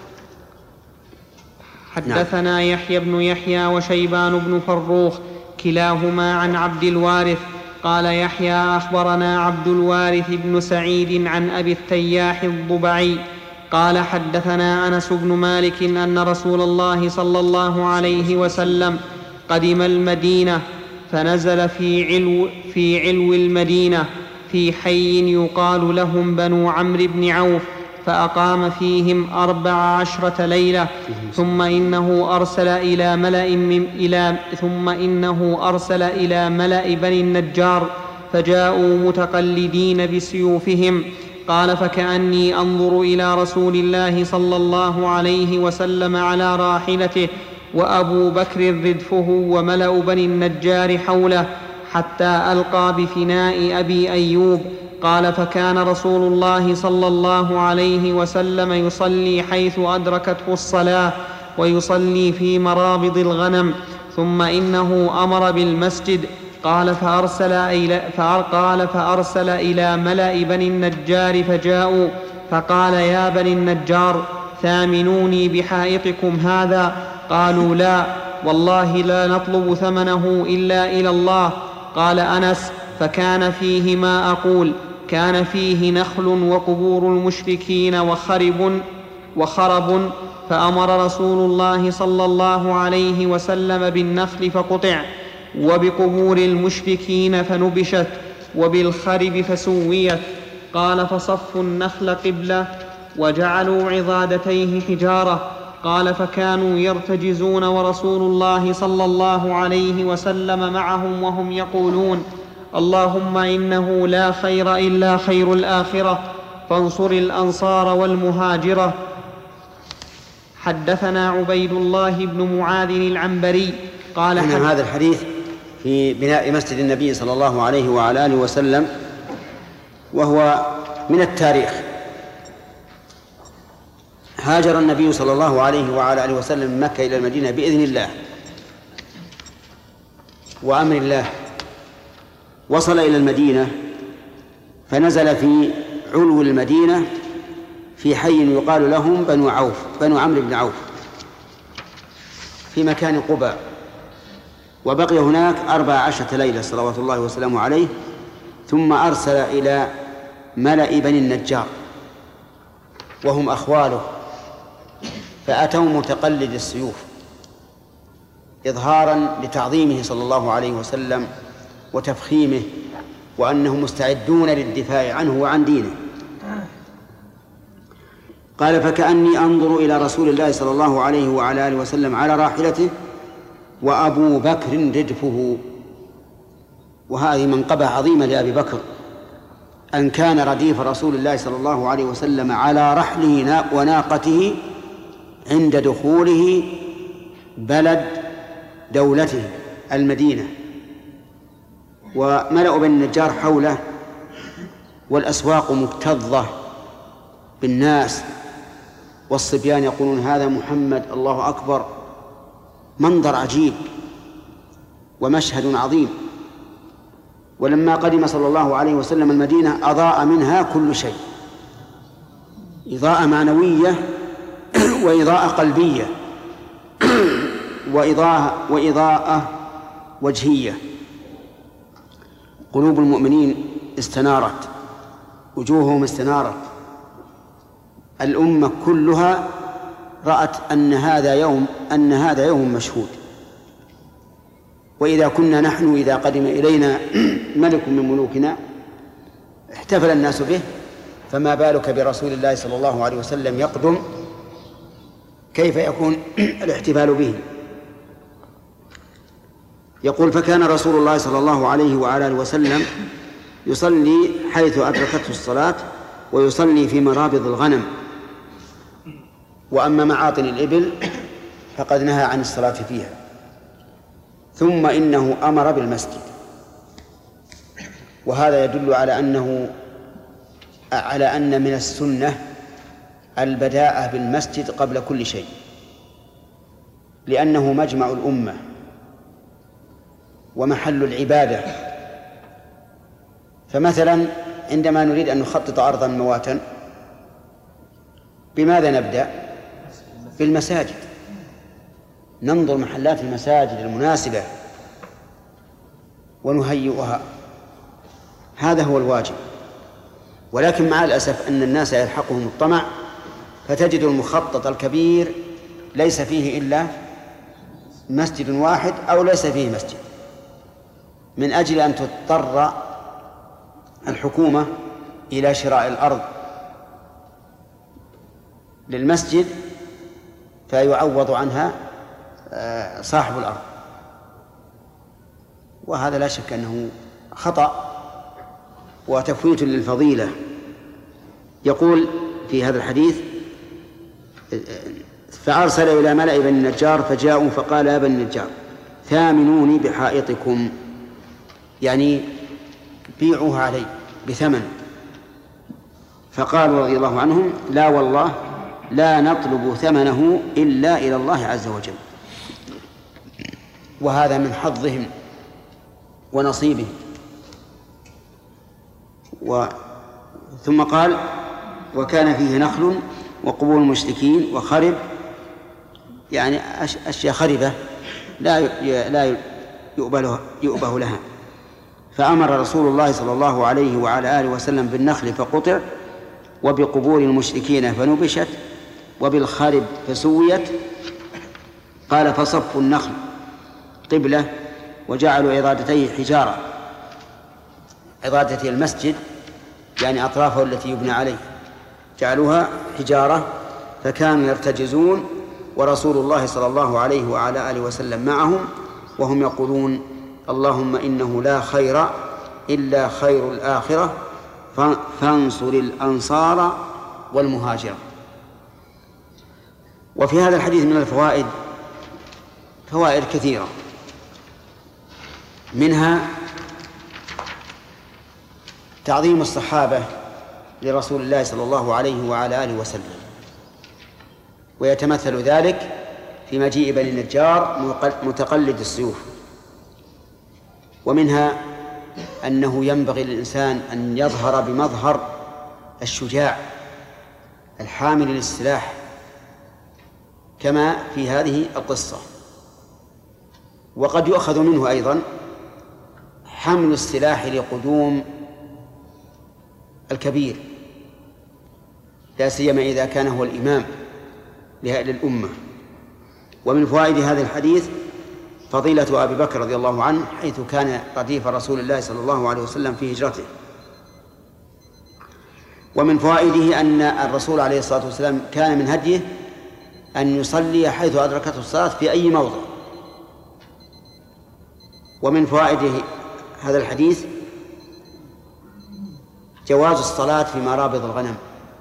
S2: حدثنا نعم. يحيى بن يحيى وشيبان بن فروخ كلاهما عن عبد الوارث قال يحيى أخبرنا عبد الوارث بن سعيد عن أبي التياح الضبعي قال حدثنا أنس بن مالك أن رسول الله صلى الله عليه وسلم قدم المدينة فنزل في علو, في علو المدينة في حي يقال لهم بنو عمرو بن عوف فأقام فيهم أربع عشرة ليلة ثم إنه أرسل إلى ملأ من إلى ثم إنه أرسل إلى ملأ بني النجار فجاءوا متقلدين بسيوفهم. قال فكأني أنظر إلى رسول الله صلى الله عليه وسلم على راحلته وأبو بكر ردفه وملأ بني النجار حوله حتى ألقى بفناء أبي أيوب. قال فكان رسول الله صلى الله عليه وسلم يصلي حيث أدركته الصلاة ويصلي في مرابض الغنم ثم إنه أمر بالمسجد. قال فأرسل إلى, قال فأرسل إلى ملأ بني النجار فجاءوا فقال يا بني النجار ثامنوني بحائطكم هذا. قالوا لا والله لا نطلب ثمنه إلا إلى الله. قال أنس فكان فيه ما أقول كان فيه نخل وقبور المشركين وخرب وخرب فأمر رسول الله صلى الله عليه وسلم بالنخل فقطع وبقبور المشركين فنبشت وبالخرب فسويت. قال فصفوا النخل قبلة وجعلوا عضادتيه حجارة. قال فكانوا يرتجزون ورسول الله صلى الله عليه وسلم معهم وهم يقولون اللهم إنه لا خير إلا خير الآخرة فانصر الأنصار والمهاجرة. حدثنا عبيد الله بن معاذ العنبري قال
S1: إن هذا الحديث في بناء مسجد النبي صلى الله عليه وعلى آله وسلم وهو من التاريخ. هاجر النبي صلى الله عليه وعلى آله وسلم من مكة إلى المدينة بإذن الله وأمر الله. وصل إلى المدينة فنزل في علو المدينة في حي يقال لهم بنو عوف بنو عمرو بن عوف في مكان قباء وبقي هناك أربع عشرة ليلة صلوات الله وسلامه عليه ثم أرسل إلى ملأ بني النجار وهم أخواله فأتوا متقلد السيوف إظهارا لتعظيمه صلى الله عليه وسلم وتفخيمه وأنهم مستعدون للدفاع عنه وعن دينه. قال فكأني أنظر إلى رسول الله صلى الله عليه وعلى آله وسلم على راحلته وأبو بكر ردفه. وهذه منقبة عظيمة لأبي بكر أن كان رديف رسول الله صلى الله عليه وسلم على رحله وناقته عند دخوله بلد دولته المدينة وملأ بني النجار حوله والأسواق مكتظة بالناس والصبيان يقولون هذا محمد الله أكبر. منظر عجيب ومشهد عظيم. ولما قدم صلى الله عليه وسلم المدينة أضاء منها كل شيء إضاءة معنوية وإضاءة قلبية وإضاءة, وإضاءة وجهية. قلوب المؤمنين استنارت وجوههم استنارت. الأمة كلها رأت أن هذا يوم أن هذا يوم مشهود. وإذا كنا نحن إذا قدم إلينا ملك من ملوكنا احتفل الناس به فما بالك برسول الله صلى الله عليه وسلم يقدم كيف يكون الاحتفال به. يقول فكان رسول الله صلى الله عليه وعلى آله وسلم يصلي حيث أدركته الصلاة ويصلي في مرابض الغنم. وأما معاطن الإبل فقد نهى عن الصلاة فيها. ثم إنه أمر بالمسجد. وهذا يدل على أنه على أن من السنة البداءة بالمسجد قبل كل شيء لأنه مجمع الأمة ومحل العبادة. فمثلا عندما نريد أن نخطط أرضا مواتا بماذا نبدأ؟ بالمساجد. ننظر محلات المساجد المناسبة ونهيئها هذا هو الواجب. ولكن مع الأسف أن الناس يلحقهم الطمع، فتجد المخطط الكبير ليس فيه إلا مسجد واحد أو ليس فيه مسجد، من أجل أن تضطر الحكومة إلى شراء الأرض للمسجد فيعوض عنها صاحب الأرض، وهذا لا شك أنه خطأ وتفويت للفضيلة. يقول في هذا الحديث: فأرسل إلى ملأ بني النجار فجاءوا فقال يا بني النجار ثامنوني بحائطكم، يعني بيعوها علي بثمن. فقالوا رضي الله عنهم: لا والله لا نطلب ثمنه إلا إلى الله عز وجل. وهذا من حظهم ونصيبهم. و... ثم قال: وكان فيه نخل وقبور المشركين وخرب، يعني أشياء خربة لا لا يؤبه, يؤبه لها. فأمر رسول الله صلى الله عليه وعلى آله وسلم بالنخل فقطع، وبقبور المشركين فنبشت، وبالخرب فسويت. قال: فصفوا النخل قبلة وجعلوا عضادتيه حجارة، عضادة المسجد يعني أطرافه التي يبنى عليه جعلوها حجارة، فكانوا يرتجزون ورسول الله صلى الله عليه وعلى آله وسلم معهم، وهم يقولون: اللهم إنه لا خير إلا خير الآخرة فانصر الأنصار والمهاجرة. وفي هذا الحديث من الفوائد فوائد كثيرة، منها تعظيم الصحابة لرسول الله صلى الله عليه وعلى آله وسلم، ويتمثل ذلك في مجيء بني النجار متقلد السيوف. ومنها أنه ينبغي للإنسان أن يظهر بمظهر الشجاع الحامل للسلاح كما في هذه القصة. وقد يؤخذ منه أيضا حمل السلاح لقدوم الكبير، لا سيما إذا كان هو الإمام للأمة. ومن فوائد هذا الحديث فضيلة أبي بكر رضي الله عنه، حيث كان رديف رسول الله صلى الله عليه وسلم في هجرته. ومن فوائده أن الرسول عليه الصلاة والسلام كان من هديه أن يصلي حيث أدركته الصلاة في أي موضع. ومن فوائد هذا الحديث جواز الصلاة في مرابض الغنم.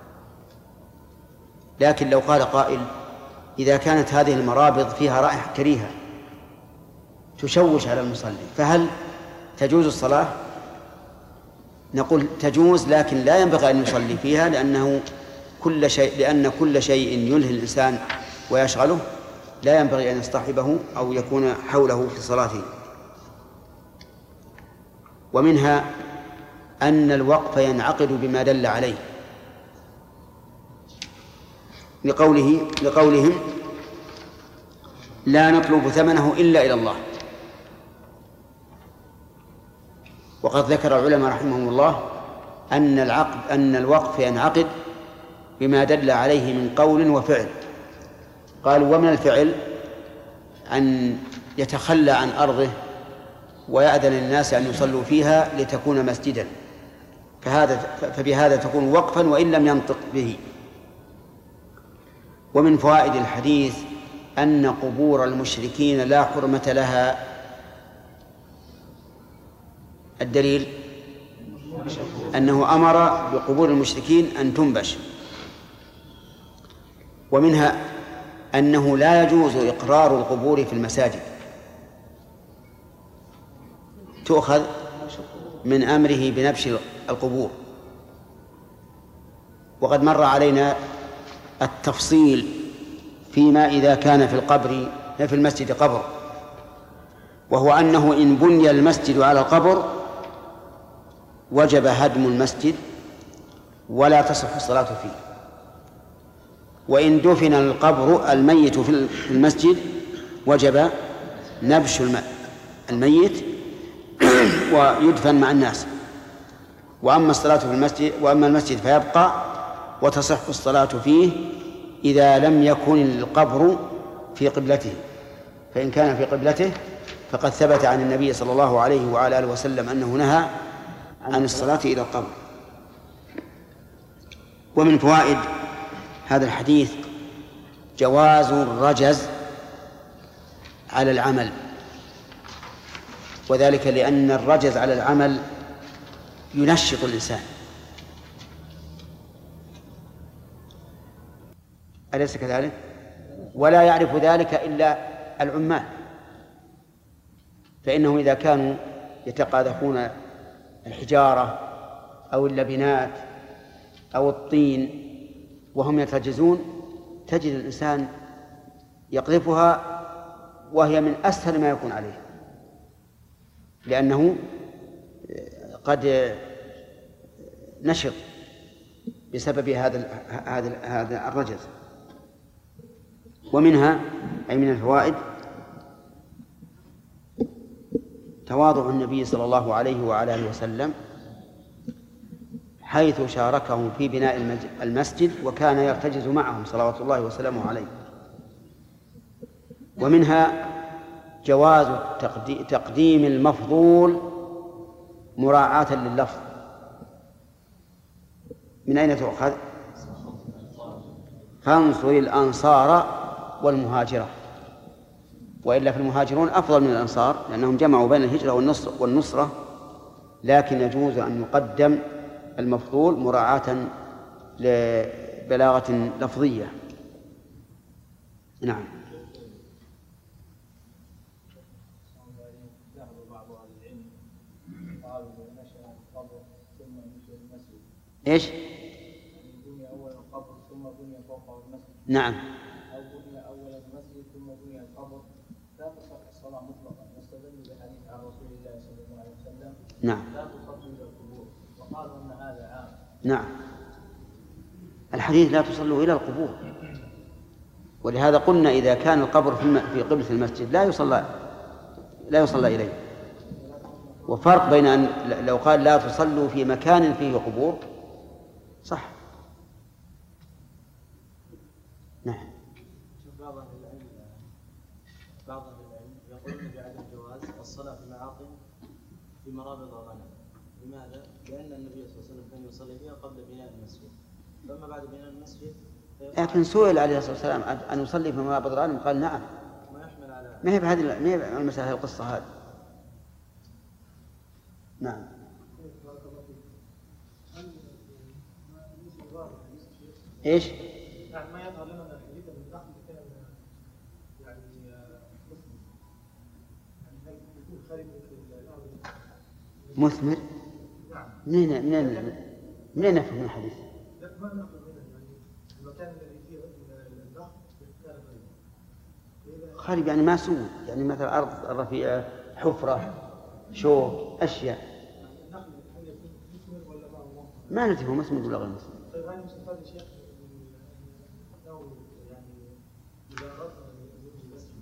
S1: لكن لو قال قائل: إذا كانت هذه المرابض فيها رائحة كريهة تشوش على المصلي فهل تجوز الصلاة؟ نقول تجوز، لكن لا ينبغي أن يصلي فيها، لأنه كل شيء لأن كل شيء يلهي الإنسان ويشغله لا ينبغي أن يصطحبه أو يكون حوله في صلاته. ومنها أن الوقف ينعقد بما دل عليه، لقوله لقولهم: لا نطلب ثمنه إلا إلى الله. وقد ذكر العلماء رحمهم الله أن العقد أن الوقف ينعقد بما دل عليه من قول وفعل. قالوا: ومن الفعل أن يتخلى عن أرضه ويأذن الناس أن يصلوا فيها لتكون مسجدا، فهذا فبهذا تكون وقفا وإن لم ينطق به. ومن فوائد الحديث أن قبور المشركين لا حرمة لها. الدليل أنه أمر بقبور المشركين أن تنبش. ومنها أنه لا يجوز إقرار القبور في المساجد، تؤخذ من أمره بنبش القبور. وقد مر علينا التفصيل فيما إذا كان في القبر في المسجد قبر، وهو أنه إن بني المسجد على القبر وجب هدم المسجد ولا تصح الصلاة فيه، وإن دفن القبر الميت في المسجد وجب نبش الميت ويدفن مع الناس. وأما الصلاة في المسجد وأما المسجد فيبقى وتصح الصلاة فيه إذا لم يكن القبر في قبلته، فإن كان في قبلته فقد ثبت عن النبي صلى الله عليه وعلى آله وسلم أنه نهى عن الصلاة إلى القبر. ومن فوائد هذا الحديث جواز الرجز على العمل، وذلك لأن الرجز على العمل ينشط الإنسان، أليس كذلك؟ ولا يعرف ذلك إلا العمال، فإنهم إذا كانوا يتقاذفون الحجارة أو اللبنات أو الطين وهم يترجزون تجد الإنسان يقذفها وهي من أسهل ما يكون عليه، لأنه قد نشط بسبب هذا هذا هذا الرجز. ومنها أي من الفوائد تواضع النبي صلى الله عليه وعلى آله وسلم حيث شاركهم في بناء المسجد وكان يرتجز معهم صلوات الله وسلامه عليه. ومنها جواز تقديم المفضول مراعاة لللفظ. من أين تؤخذ؟ فانصر الأنصار والمهاجرة، وإلا فالمهاجرون أفضل من الأنصار لأنهم جمعوا بين الهجرة والنصرة، لكن يجوز أن يقدم المفضول مراعاة لبلاغة لفظية. نعم. ايش؟
S8: بني أول القبر ثم بني فوقه المسجد.
S1: نعم.
S8: أو بني أول المسجد ثم بني القبر، لا تصح الصلاة مطلقا، واستدلوا بحديث عن رسول الله صلى الله عليه وسلم
S1: نعم
S8: لا تصلوا إلى القبور، وقالوا أن هذا عام.
S1: نعم، الحديث لا تصلوا إلى القبور، ولهذا قلنا إذا كان القبر في قبلة المسجد لا يصلى لا يصلى إليه. وفرق بين أن لو قال لا تصلوا في مكان فيه قبور صح. نعم.
S7: بعض أهل العلم بعض أهل العلم يقولون بعدم جواز الصلاة في معاقل في مرابض الغنم. لماذا؟ لأن النبي صلى الله عليه وسلم كان يصلي فيها قبل بناء المسجد، فأما بعد بناء المسجد
S1: لكن سئل عليه الصلاة والسلام أن يصلي في مرابض الغنم قال نعم.
S7: ما يحمل على
S1: ما هي بهذه ما هي المسألة القصة هذه. نعم. ايش؟
S8: يعني ما يظهر لنا من الحديث ان النخل كان يعني يعني يكون خارج
S1: مثمر. منين منين منين نفهم من الحديث؟
S8: لا ما نفهم منه، يعني المكان الذي فيه النخل كان خارج.
S1: خارج يعني ما سوى، يعني مثلا أرض رفيعة، حفرة، شوك، أشياء.
S8: النخل هل يكون مثمر ولا ما هو؟
S1: ما ندري هو مثمر ولا غير مثمر.
S8: طيب هل يستفاد يا شيخ أنه يعني إذا أردنا أن نبني المسجد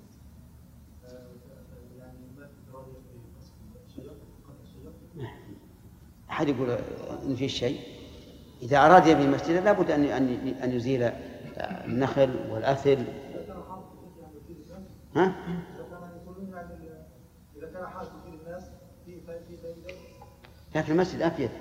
S8: يعني ما في ضرورة في قصف الشجر قطع الشجر؟
S1: أحد يقول إن في شيء إذا أراد يبني مسجدا لابد أن أن أن يزيل النخل والأثل. ها؟
S8: إذا كان يقولون يعني إذا كان حاج في الناس في في فائدة.
S1: لكن المسجد أفيد.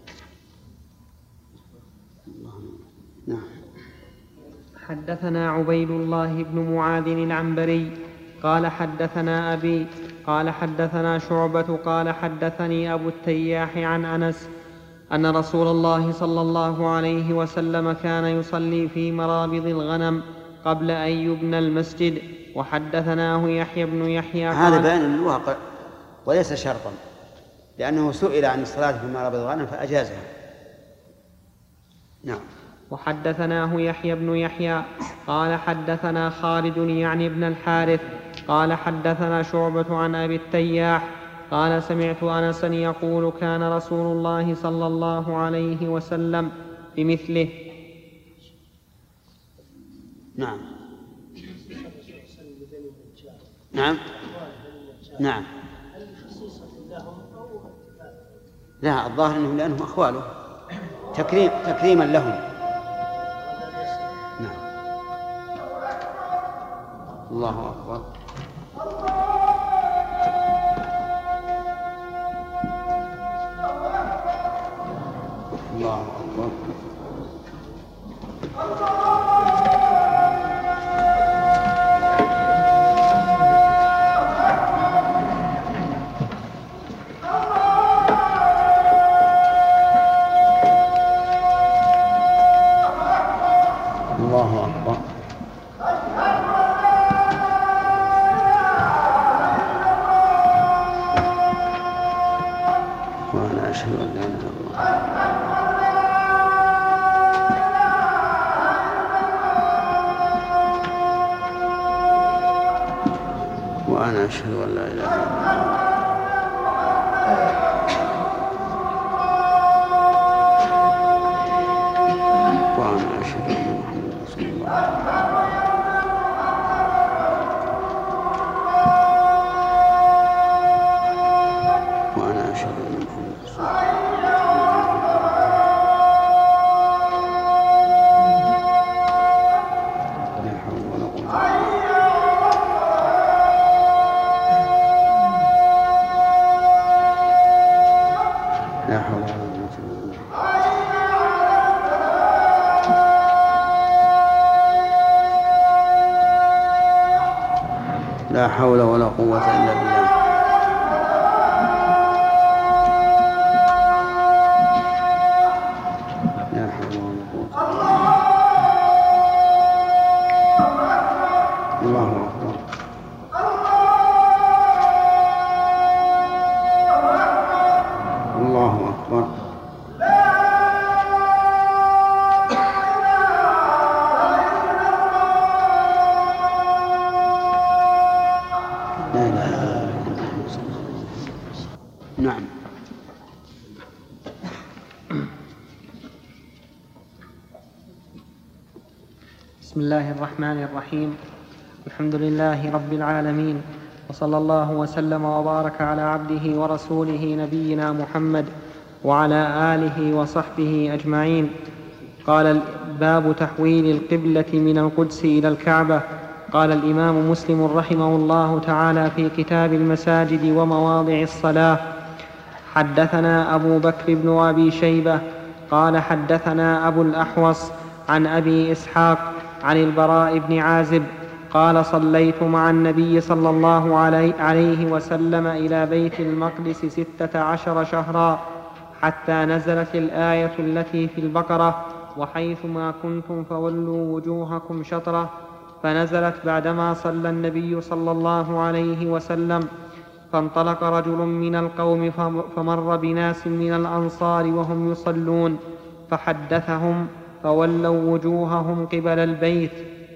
S1: نعم.
S2: حدثنا عبيد الله بن معاذ العنبري قال حدثنا أبي قال حدثنا شعبة قال حدثني أبو التياح عن أنس أن رسول الله صلى الله عليه وسلم كان يصلي في مرابض الغنم قبل أن يبنى المسجد. وحدثناه يحيى بن يحيى
S1: هذا بيان الواقع وليس شرطا، لأنه سئل عن الصلاة في مرابض الغنم فأجازها. نعم.
S2: وحدثناه يحيى بن يحيى قال حدثنا خالد يعني ابن الحارث قال حدثنا شعبة عن أبي التياح قال سمعت أنسا يقول كان رسول الله صلى الله عليه وسلم بمثله.
S1: نعم. نعم. نعم. لا، الظاهر أنهم لأنهم أخواله تكريم تكريما لهم. نعم. الله أكبر. الله أكبر. الله أكبر. وأنا أشهد أن لا إله إلا الله. وأنا أشهد أن لا إله إلا الله. وأنا أشهد أن محمدا رسول الله. وأنا أشهد أن محمدا رسول الله. لا حول ولا قوة إلا بالله. لا حول ولا قوة إلا بالله. لا حول ولا قوة إلا بالله. لا حول ولا قوة إلا بالله. الله أكبر. الله أكبر. نعم.
S2: بسم الله الرحمن الرحيم. الحمد لله رب العالمين، وصلى الله وسلم وبارك على عبده ورسوله نبينا محمد وعلى آله وصحبه أجمعين. قال باب تحويل القبلة من القدس إلى الكعبة. قال الإمام مسلم رحمه الله تعالى في كتاب المساجد ومواضع الصلاة: حدثنا أبو بكر بن أبي شيبة قال حدثنا أبو الأحوص عن أبي إسحاق عن البراء بن عازب قال: صليت مع النبي صلى الله عليه وسلم إلى بيت المقدس ستة عشر شهرا حتى نزلت الآية التي في البقرة: وحيثما كنتم فولوا وجوهكم شطرة، فنزلت بعدما صلى النبي صلى الله عليه وسلم. فانطلق رجل من القوم فمر بناس من الأنصار وهم يصلون فحدثهم فولوا وجوههم قبل البيت.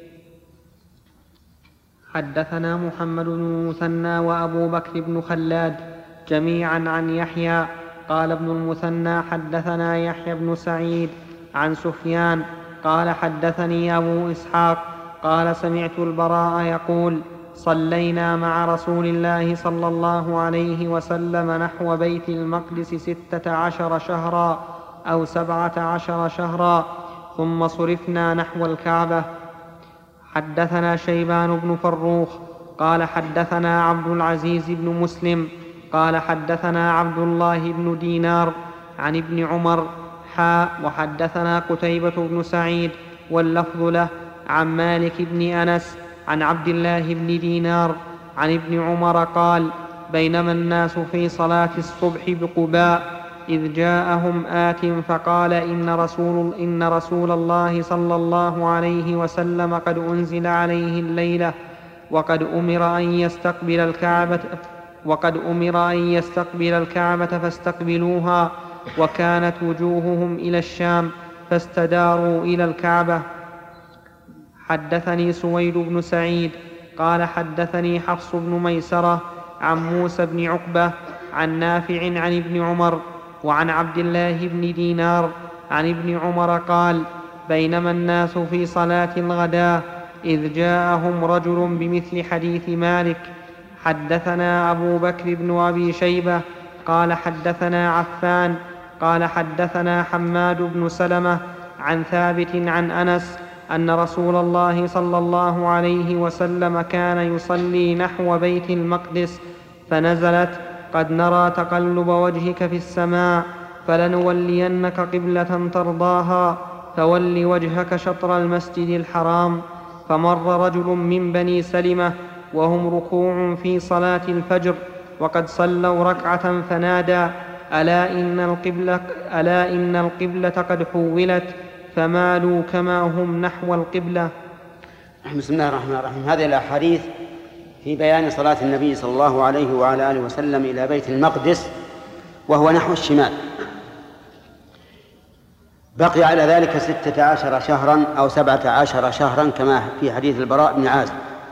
S2: حدثنا محمد بن المثنى وأبو بكر بن خلاد جميعا عن يحيى. قال ابن المثنى: حدثنا يحيى بن سعيد عن سفيان قال: حدثني أبو إسحاق قال: سمعت البراء يقول: صلينا مع رسول الله صلى الله عليه وسلم نحو بيت المقدس ستة عشر شهرا أو سبعة عشر شهرا، ثم صرفنا نحو الكعبة. حدثنا شيبان بن فروخ قال: حدثنا عبد العزيز بن مسلم قال: حدثنا عبد الله بن دينار عن ابن عمر حاء وحدثنا قتيبة بن سعيد واللفظ له عن مالك بن أنس عن عبد الله بن دينار عن ابن عمر قال: بينما الناس في صلاة الصبح بقباء إذ جاءهم آت فقال: إن رسول, إن رسول الله صلى الله عليه وسلم قد أنزل عليه الليلة وقد أمر أن يستقبل الكعبة وقد أمر أن يستقبل الكعبة فاستقبلوها، وكانت وجوههم إلى الشام فاستداروا إلى الكعبة. حدثني سويد بن سعيد قال: حدثني حفص بن ميسرة عن موسى بن عقبة عن نافع عن ابن عمر وعن عبد الله بن دينار عن ابن عمر قال: بينما الناس في صلاة الغداء إذ جاءهم رجل بمثل حديث مالك. حدثنا أبو بكر بن أبي شيبة قال حدثنا عفان قال حدثنا حماد بن سلمة عن ثابت عن أنس أن رسول الله صلى الله عليه وسلم كان يصلي نحو بيت المقدس فنزلت قد نرى تقلب وجهك في السماء فلنولينك قبلة ترضاها فول وجهك شطر المسجد الحرام. فمر رجل من بني سلمة وهم ركوع في صلاة الفجر وقد صلوا ركعة فنادى ألا إن القبلة, ألا إن القبلة قد حولت فمالوا كما هم نحو القبلة.
S1: بسم الله الرحمن الرحيم. هذه الأحاديث في بيان صلاة النبي صلى الله عليه وعلى آله وسلم إلى بيت المقدس وهو نحو الشمال. بقي على ذلك ستة عشر شهرا أو سبعة عشر شهرا كما في حديث البراء بن عازب.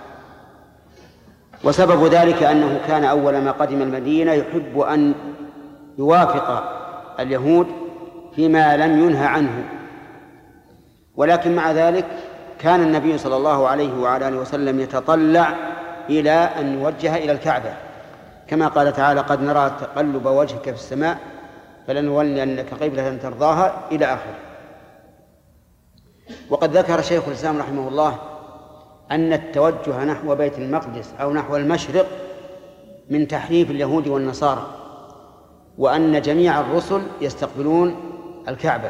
S1: وسبب ذلك أنه كان أول ما قدم المدينة يحب أن يوافق اليهود فيما لم ينهى عنه، ولكن مع ذلك كان النبي صلى الله عليه وعلى آله وسلم يتطلع إلى أن يوجه إلى الكعبة كما قال تعالى قد نرى تقلب وجهك في السماء فلنولينك قبلة ترضاها إلى آخره. وقد ذكر شيخ الإسلام رحمه الله أن التوجه نحو بيت المقدس أو نحو المشرق من تحريف اليهود والنصارى، وأن جميع الرسل يستقبلون الكعبة،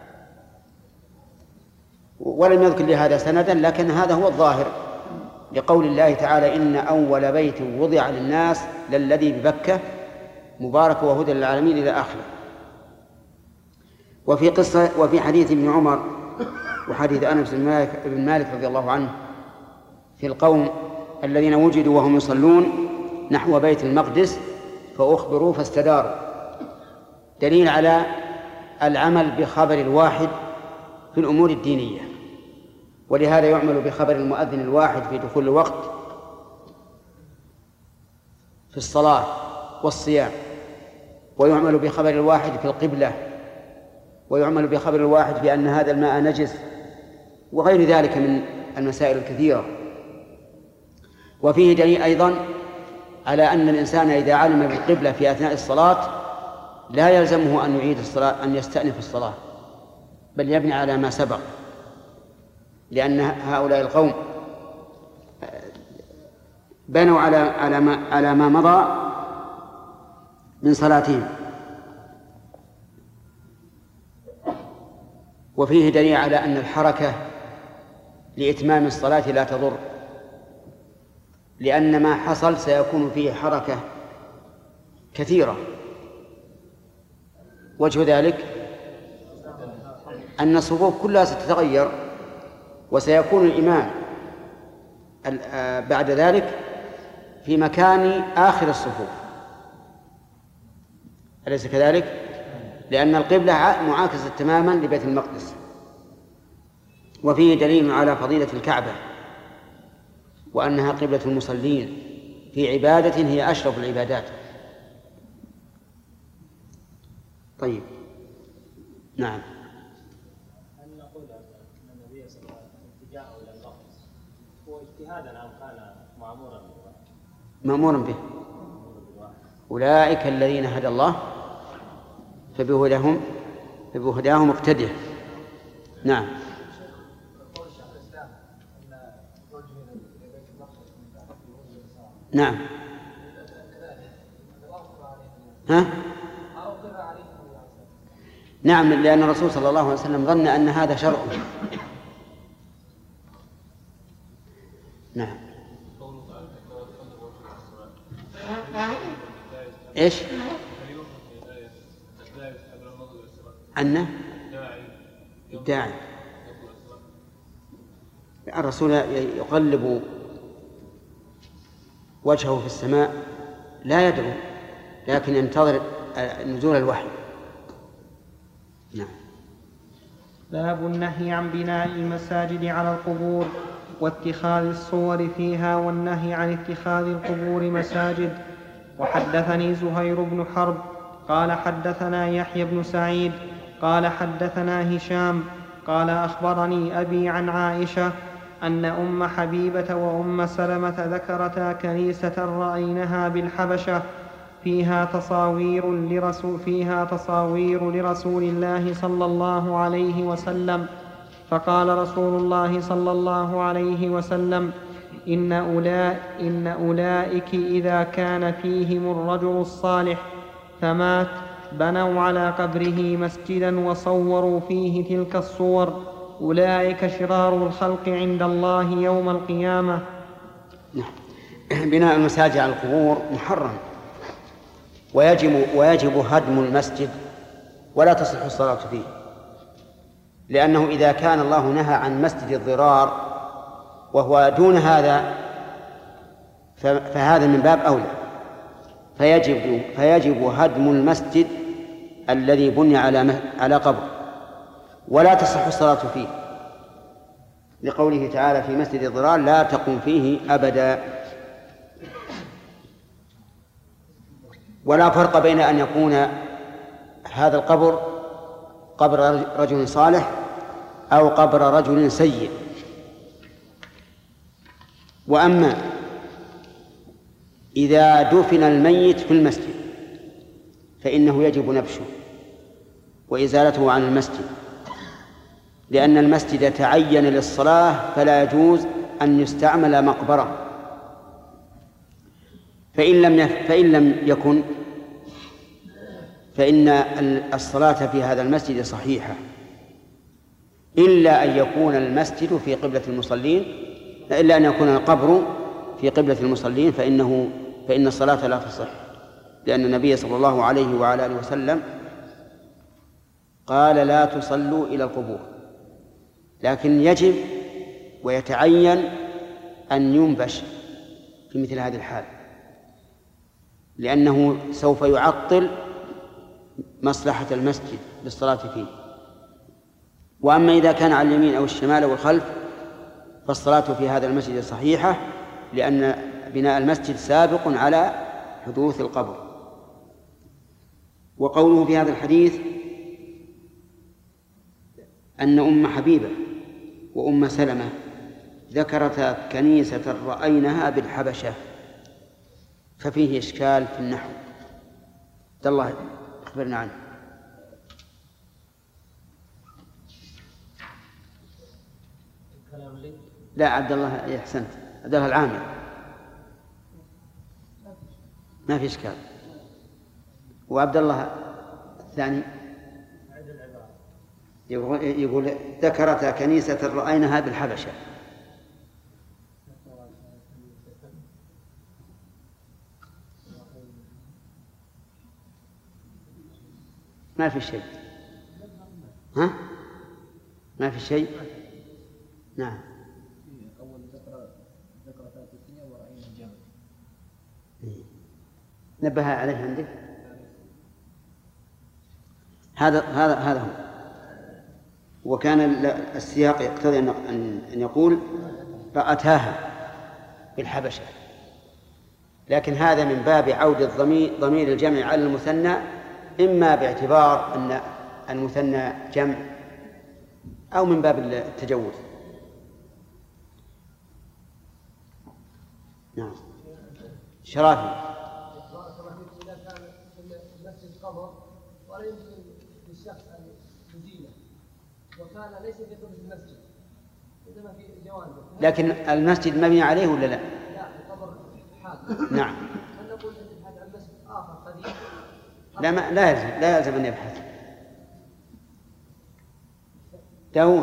S1: ولم يذكر لهذا سندا، لكن هذا هو الظاهر لقول الله تعالى إن أول بيت وضع للناس للذي ببكة مبارك وهدى للعالمين إلى آخره. وفي قصة وفي حديث ابن عمر وحديث أنس بن مالك رضي الله عنه في القوم الذين وجدوا وهم يصلون نحو بيت المقدس فأخبروا فاستداروا، دليل على العمل بخبر الواحد في الأمور الدينية. ولهذا يعمل بخبر المؤذن الواحد في دخول الوقت في الصلاة والصيام، ويعمل بخبر الواحد في القبلة، ويعمل بخبر الواحد بأن هذا الماء نجس، وغير ذلك من المسائل الكثيرة. وفيه دليل أيضا على أن الإنسان إذا علم بالقبلة في أثناء الصلاة لا يلزمه أن يعيد الصلاة أن يستأنف الصلاة، بل يبني على ما سبق، لأن هؤلاء القوم بنوا على على ما على ما مضى من صلاتهم. وفيه دليل على أن الحركة لإتمام الصلاة لا تضر، لأن ما حصل سيكون فيه حركة كثيرة. وجه ذلك أن الصفوف كلها ستتغير، وسيكون الإمام بعد ذلك في مكان آخر الصفوف، أليس كذلك؟ لأن القبلة معاكسة تماما لبيت المقدس. وفيه دليل على فضيلة الكعبة وأنها قبلة المصلين في عبادة هي أشرف العبادات. طيب، نعم.
S8: هل نقول أن النبي صلى الله عليه وسلم اتجاهه إلى المقدس هو اجتهادا أم كان مأمورا به؟
S1: مأمورا به. أولئك الذين هدى الله فبهداهم فبهداهم اقتده. نعم. نعم. ها؟ نعم، لأن الرسول صلى الله عليه وسلم ظن أن هذا شرع. نعم. إيش؟ أنه الداعي الرسول يقلب وجهه في السماء لا يدعو، لكن ينتظر نزول الوحي. نعم.
S2: باب النهي عن بناء المساجد على القبور واتخاذ الصور فيها والنهي عن اتخاذ القبور مساجد. وحدثني زهير بن حرب قال حدثنا يحيى بن سعيد قال حدثنا هشام قال أخبرني أبي عن عائشة أن أم حبيبة وأم سلمة ذكرتا كنيسة رأينها بالحبشة فيها تصاوير لرسول, فيها تصاوير لرسول الله صلى الله عليه وسلم. فقال رسول الله صلى الله عليه وسلم: إن, أولئك إن أولئك إذا كان فيهم الرجل الصالح فمات بنوا على قبره مسجدا وصوروا فيه تلك الصور، أولئك شرار الخلق عند الله يوم القيامة.
S1: بناء المساجد على القبور محرم، ويجب, ويجب هدم المسجد ولا تصح الصلاة فيه، لأنه إذا كان الله نهى عن مسجد الضرار وهو دون هذا فهذا من باب أولى، فيجب, فيجب هدم المسجد الذي بني على على قبر، ولا تصح الصلاة فيه، لقوله تعالى في مسجد الضرار: لا تقم فيه أبدا. ولا فرق بين أن يكون هذا القبر قبر رجل صالح أو قبر رجل سيء. وأما إذا دفن الميت في المسجد فإنه يجب نبشه وإزالته عن المسجد، لأن المسجد تعين للصلاة فلا يجوز أن يستعمل مقبرة. فإن لم فإن لم يكن فإن الصلاة في هذا المسجد صحيحة، إلا أن يكون المسجد في قبلة المصلين، إلا أن يكون القبر في قبلة المصلين فإنه فإن الصلاة لا تصح، لأن النبي صلى الله عليه وعلى آله وسلم قال: لا تصلوا إلى القبور. لكن يجب ويتعين أن ينبش في مثل هذه الحال، لأنه سوف يعطل مصلحة المسجد بالصلاة فيه. وأما إذا كان على اليمين أو الشمال أو الخلف فالصلاة في هذا المسجد صحيحة، لأن بناء المسجد سابق على حدوث القبر. وقوله في هذا الحديث أن أم حبيبة وأم سلمة ذكرتا كنيسة رأينها بالحبشة، ففيه إشكال في النحو. عبد الله أخبرنا عنه. لا عبد الله، أحسنت، عبد الله العامل، ما في إشكال. وعبد الله الثاني يقول, يقول ذكرت كنيسة رأينها بالحبشة. ما في شيء، ها؟ ما في شيء. نعم.
S8: أول ذكر ذكر ثلاثة ورأينا الجمل.
S1: نبه عليه عندك. هذا هذا هذا هو. وكان السياق يقتضي أن أن يقول رأتاها بالحبشة، لكن هذا من باب عود الضمير ضمير الجمع على المثنى، إما باعتبار أن المثنى جمع أو من باب التجوز. نعم. شرافي.
S6: إذا كان المسجد قبر ولا يمكن للشخص أن يزيله وكان ليس في قبل المسجد إنما في جوانبه،
S1: لكن المسجد مبني عليه ولا لا؟
S6: لا، القبر حال.
S1: نعم.
S6: هل نقول نبحث عن مسجد آخر قديم؟
S1: لا ما لا يلزم لا يلزم أن يبحث. داود.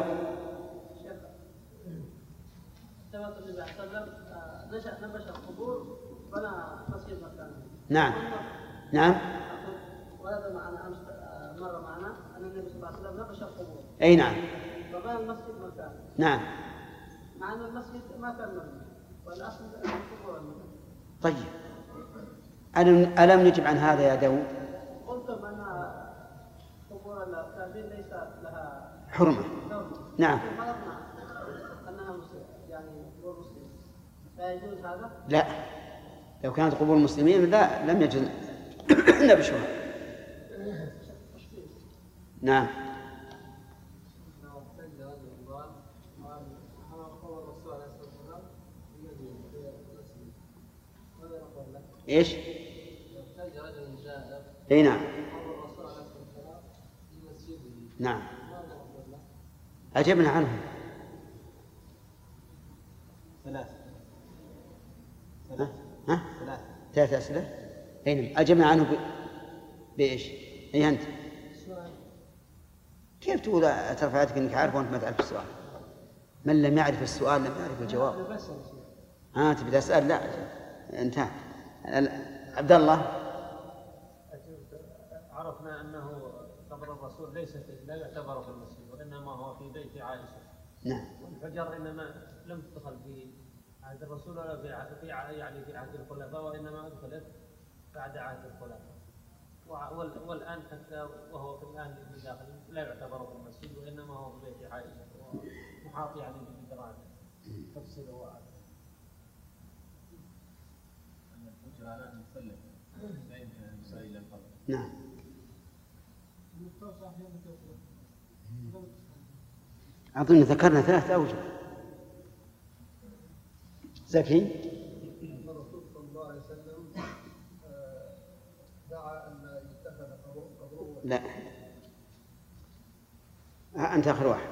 S4: ثبت النبي صلى الله عليه وسلم نشأ نبش القبور بنى مسجد مكانه.
S1: نعم. نعم.
S4: وهذا معنا أمس مر معنا أن النبي صلى الله عليه وسلم نبش القبور.
S1: أي نعم.
S4: فبنى المسجد مكانه.
S1: نعم.
S4: مع أن المسجد ما كان مبني والأصل القبور المبنى.
S1: طيب. ألم ألم نجب عن هذا يا داود؟
S4: قلتم أن قبور الكافرين ليس لها
S1: حرمة. نعم.
S4: أنها مسلم يعني قبور مسلم لا يجوز هذا؟
S1: لا، لو كانت قبور المسلمين لا لم يجوز نبشها. نعم. ايش؟
S3: يحتاج رجل
S1: اي نعم نعم أجبنا عنهم
S7: ثلاث
S1: ها؟ ها؟ ثلاث أسئلة اي نعم أجبنا عنه ب... بإيش؟ اي أنت كيف تقول ترفع يدك انك عارف وانت ما تعرف السؤال؟ من لم يعرف السؤال لم يعرف الجواب. ها تبي تسأل؟ لا انتهى. عبد الله
S3: عرفنا انه قبر الرسول ليس لا يعتبر في المسجد وانما هو في بيت عائشه.
S1: نعم.
S3: والحجر انما لم تدخل في عهد الرسول ولا في عهد في يعني في عهد الخلفاء وانما ادخلت بعد عهد الخلفاء. والآن حتى وهو في الآن في داخل لا يعتبر في المسجد وإنما هو في بيت عائشة محاط يعني بالجدران تفصيله هذا.
S7: أن الحجر على المسلم لا يمكن أن يصل إلى القبر.
S1: نعم. أظن ذكرنا ثلاثة أوجه. زكي.
S5: الرسول صلى الله عليه وسلم دعا أن يتخذ قبره.
S1: لا أنت آخر واحد.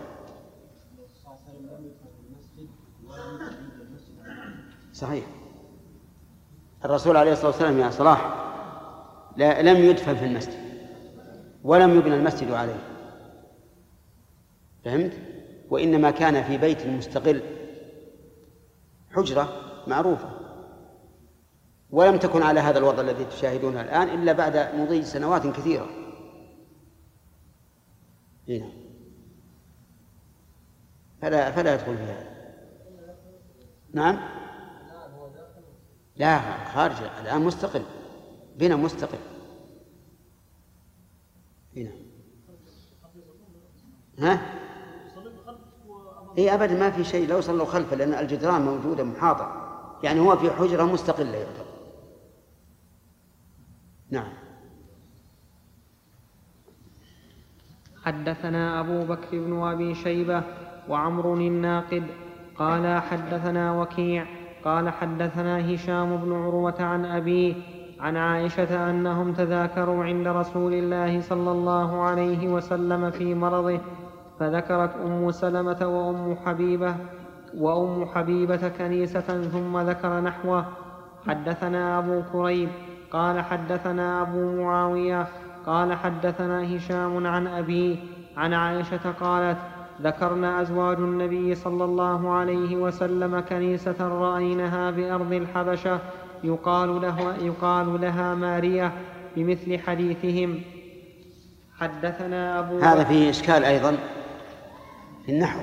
S1: صحيح. الرسول عليه الصلاة والسلام يا صلاح لا لم يدفن في المسجد ولم يبنى المسجد عليه، فهمت؟ وإنما كان في بيت مستقل حجرة معروفة، ولم تكن على هذا الوضع الذي تشاهدونه الآن إلا بعد مضي سنوات كثيرة. هنا فلا فلا يدخل في هذا. نعم لا خارج الآن مستقل بنا مستقل هنا. ها اي ابدا ما في شيء، لو صلوا خلفه لان الجدران موجوده محاطه، يعني هو في حجره مستقله يعتبر. نعم.
S2: حدثنا أبو بكر بن أبي شيبة وعمر الناقد قال حدثنا وكيع قال حدثنا هشام بن عروة عن أبيه عن عائشة أنهم تذاكروا عند رسول الله صلى الله عليه وسلم في مرضه، فذكرت أم سلمة وأم حبيبة وأم حبيبة كنيسة ثم ذكر نحوه. حدثنا أبو كريب قال حدثنا أبو معاوية قال حدثنا هشام عن أبيه عن عائشة قالت ذكرنا أزواج النبي صلى الله عليه وسلم كنيسة رأينها بأرض الحبشة يقال, له يقال لها مارية بمثل حديثهم. حدثنا أبو
S1: هذا فيه إشكال أيضا في النحو.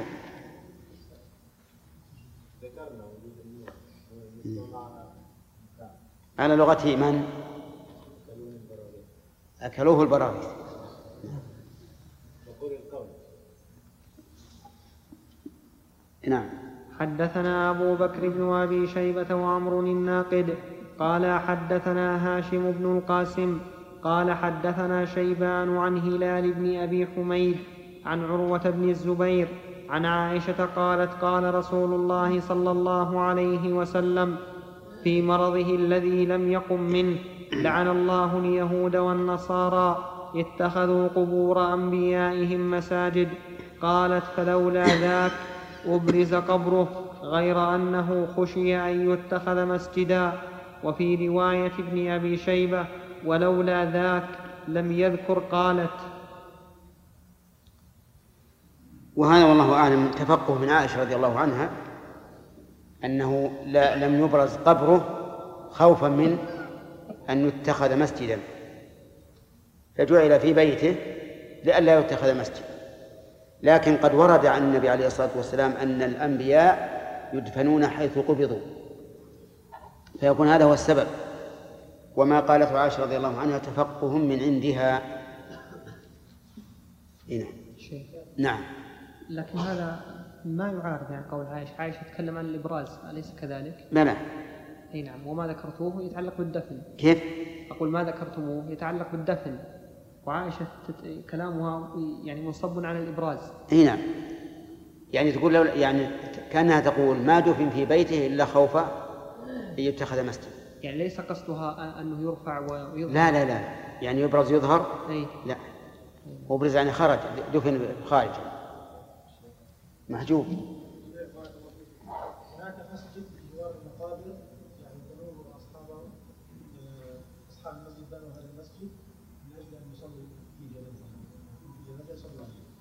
S1: على لغته من أكلوه البراغيث. نعم.
S2: حدثنا أبو بكر بن أبي شيبة وعمر الناقد قال حدثنا هاشم بن القاسم قال حدثنا شيبان عن هلال بن أبي حميد عن عروة بن الزبير عن عائشة قالت قال رسول الله صلى الله عليه وسلم في مرضه الذي لم يقم منه لعن الله اليهود والنصارى اتخذوا قبور أنبيائهم مساجد. قالت فلولا ذاك أبرز قبره غير أنه خشي أن يتخذ مسجدا. وفي رواية ابن أبي شيبة ولولا ذاك لم يذكر قالت.
S1: وهذا والله أعلم تفقه من عائشة رضي الله عنها أنه لا لم يبرز قبره خوفا من أن يتخذ مسجدا، فجعل في بيته لئلا يتخذ مسجد. لكن قد ورد عن النبي عليه الصلاة والسلام أن الأنبياء يدفنون حيث قبضوا، فيكون هذا هو السبب. وما قالته عائشة رضي الله عنها تفقه من عندها. هنا. نعم.
S2: لكن هذا ما يعارض يعني قول عائشة. عائشة تتكلم عن الإبراز أليس كذلك؟
S1: لا لا.
S2: أي نعم. وما ذكرتوه يتعلق بالدفن.
S1: كيف؟
S2: أقول ما ذكرتموه يتعلق بالدفن، وعائشة تت... كلامها يعني منصب على الإبراز.
S1: اي نعم. يعني تقول لو يعني كأنها تقول ما دفن في بيته إلا خوفا أن يتخذ مسجد.
S2: يعني ليس قصدها أنه يرفع ويرفع.
S1: لا لا لا يعني يبرز يظهر؟
S2: أي.
S1: لا، مبرز يعني خرج، دفن خارج محجوب.
S8: هناك مسجد بجوار المقابر، يعني بنوه أصحابه أصحاب المسجد بنوا هذا المسجد من أجل أن يصلي في جنازة جنازة يصلي عليه.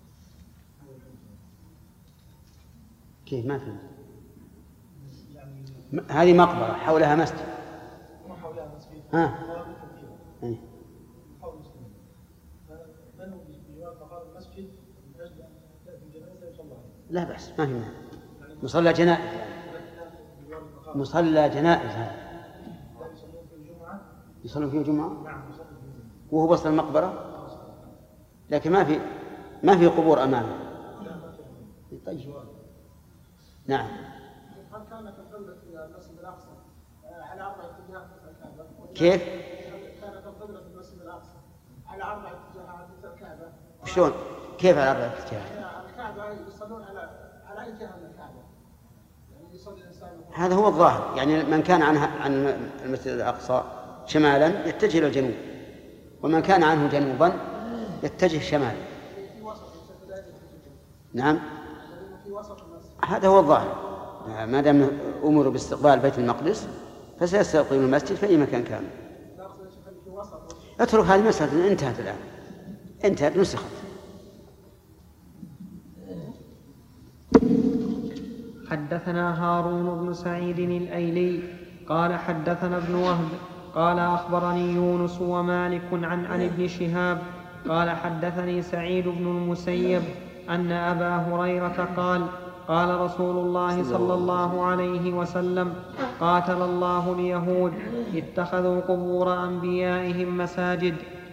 S1: كيف ما فهمت؟ يعني هذه مقبرة حولها مسجد.
S8: مو حولها مسجد.
S1: ها.
S8: مقابر كثيرة.
S1: إيه.
S8: حول المسلمين. بنوا بجوار مقابر المسجد من أجل أن تأتي الجنازة يصلي عليه.
S1: لا بأس، ما في مانع. مصلى جنائز يعني. مصلى جنائز هذا.
S8: يصلون في الجمعة.
S1: يصلون فيه جمعة؟
S8: نعم يصلون في الجمعة.
S1: وهو وسط المقبرة؟ لكن ما في ما في قبور أمامه. طيب. نعم.
S8: هل كانت القبلة في المسجد الأقصى على أربع اتجاهات الكعبة؟
S1: كيف؟
S8: كانت القبلة في المسجد الأقصى على أربع اتجاهات الكعبة.
S1: شلون؟ كيف على أربع اتجاهات؟
S8: الكعبة يصلون على على أي جهة من الكعبة؟ يعني يصلي الإنسان.
S1: هذا هو الظاهر، يعني من كان عنها عن المسجد الأقصى شمالا يتجه إلى الجنوب، ومن كان عنه جنوبا يتجه شمالا. نعم. هذا هو الظاهر، ما دام أمروا باستقبال بيت المقدس فسيستقبلون المسجد في أي مكان كان. اترك هذه المسألة، انتهت الآن، انتهت نسخت.
S2: حدثنا هارون بن سعيد الأيلي قال حدثنا ابن وهب قال أخبرني يونس ومالك عن عن ابن شهاب قال حدثني سعيد بن المسيب أن أبا هريرة قال قال رسول الله صلى الله عليه وسلم قاتل الله اليهود اتخذوا قبور أنبيائهم مساجد.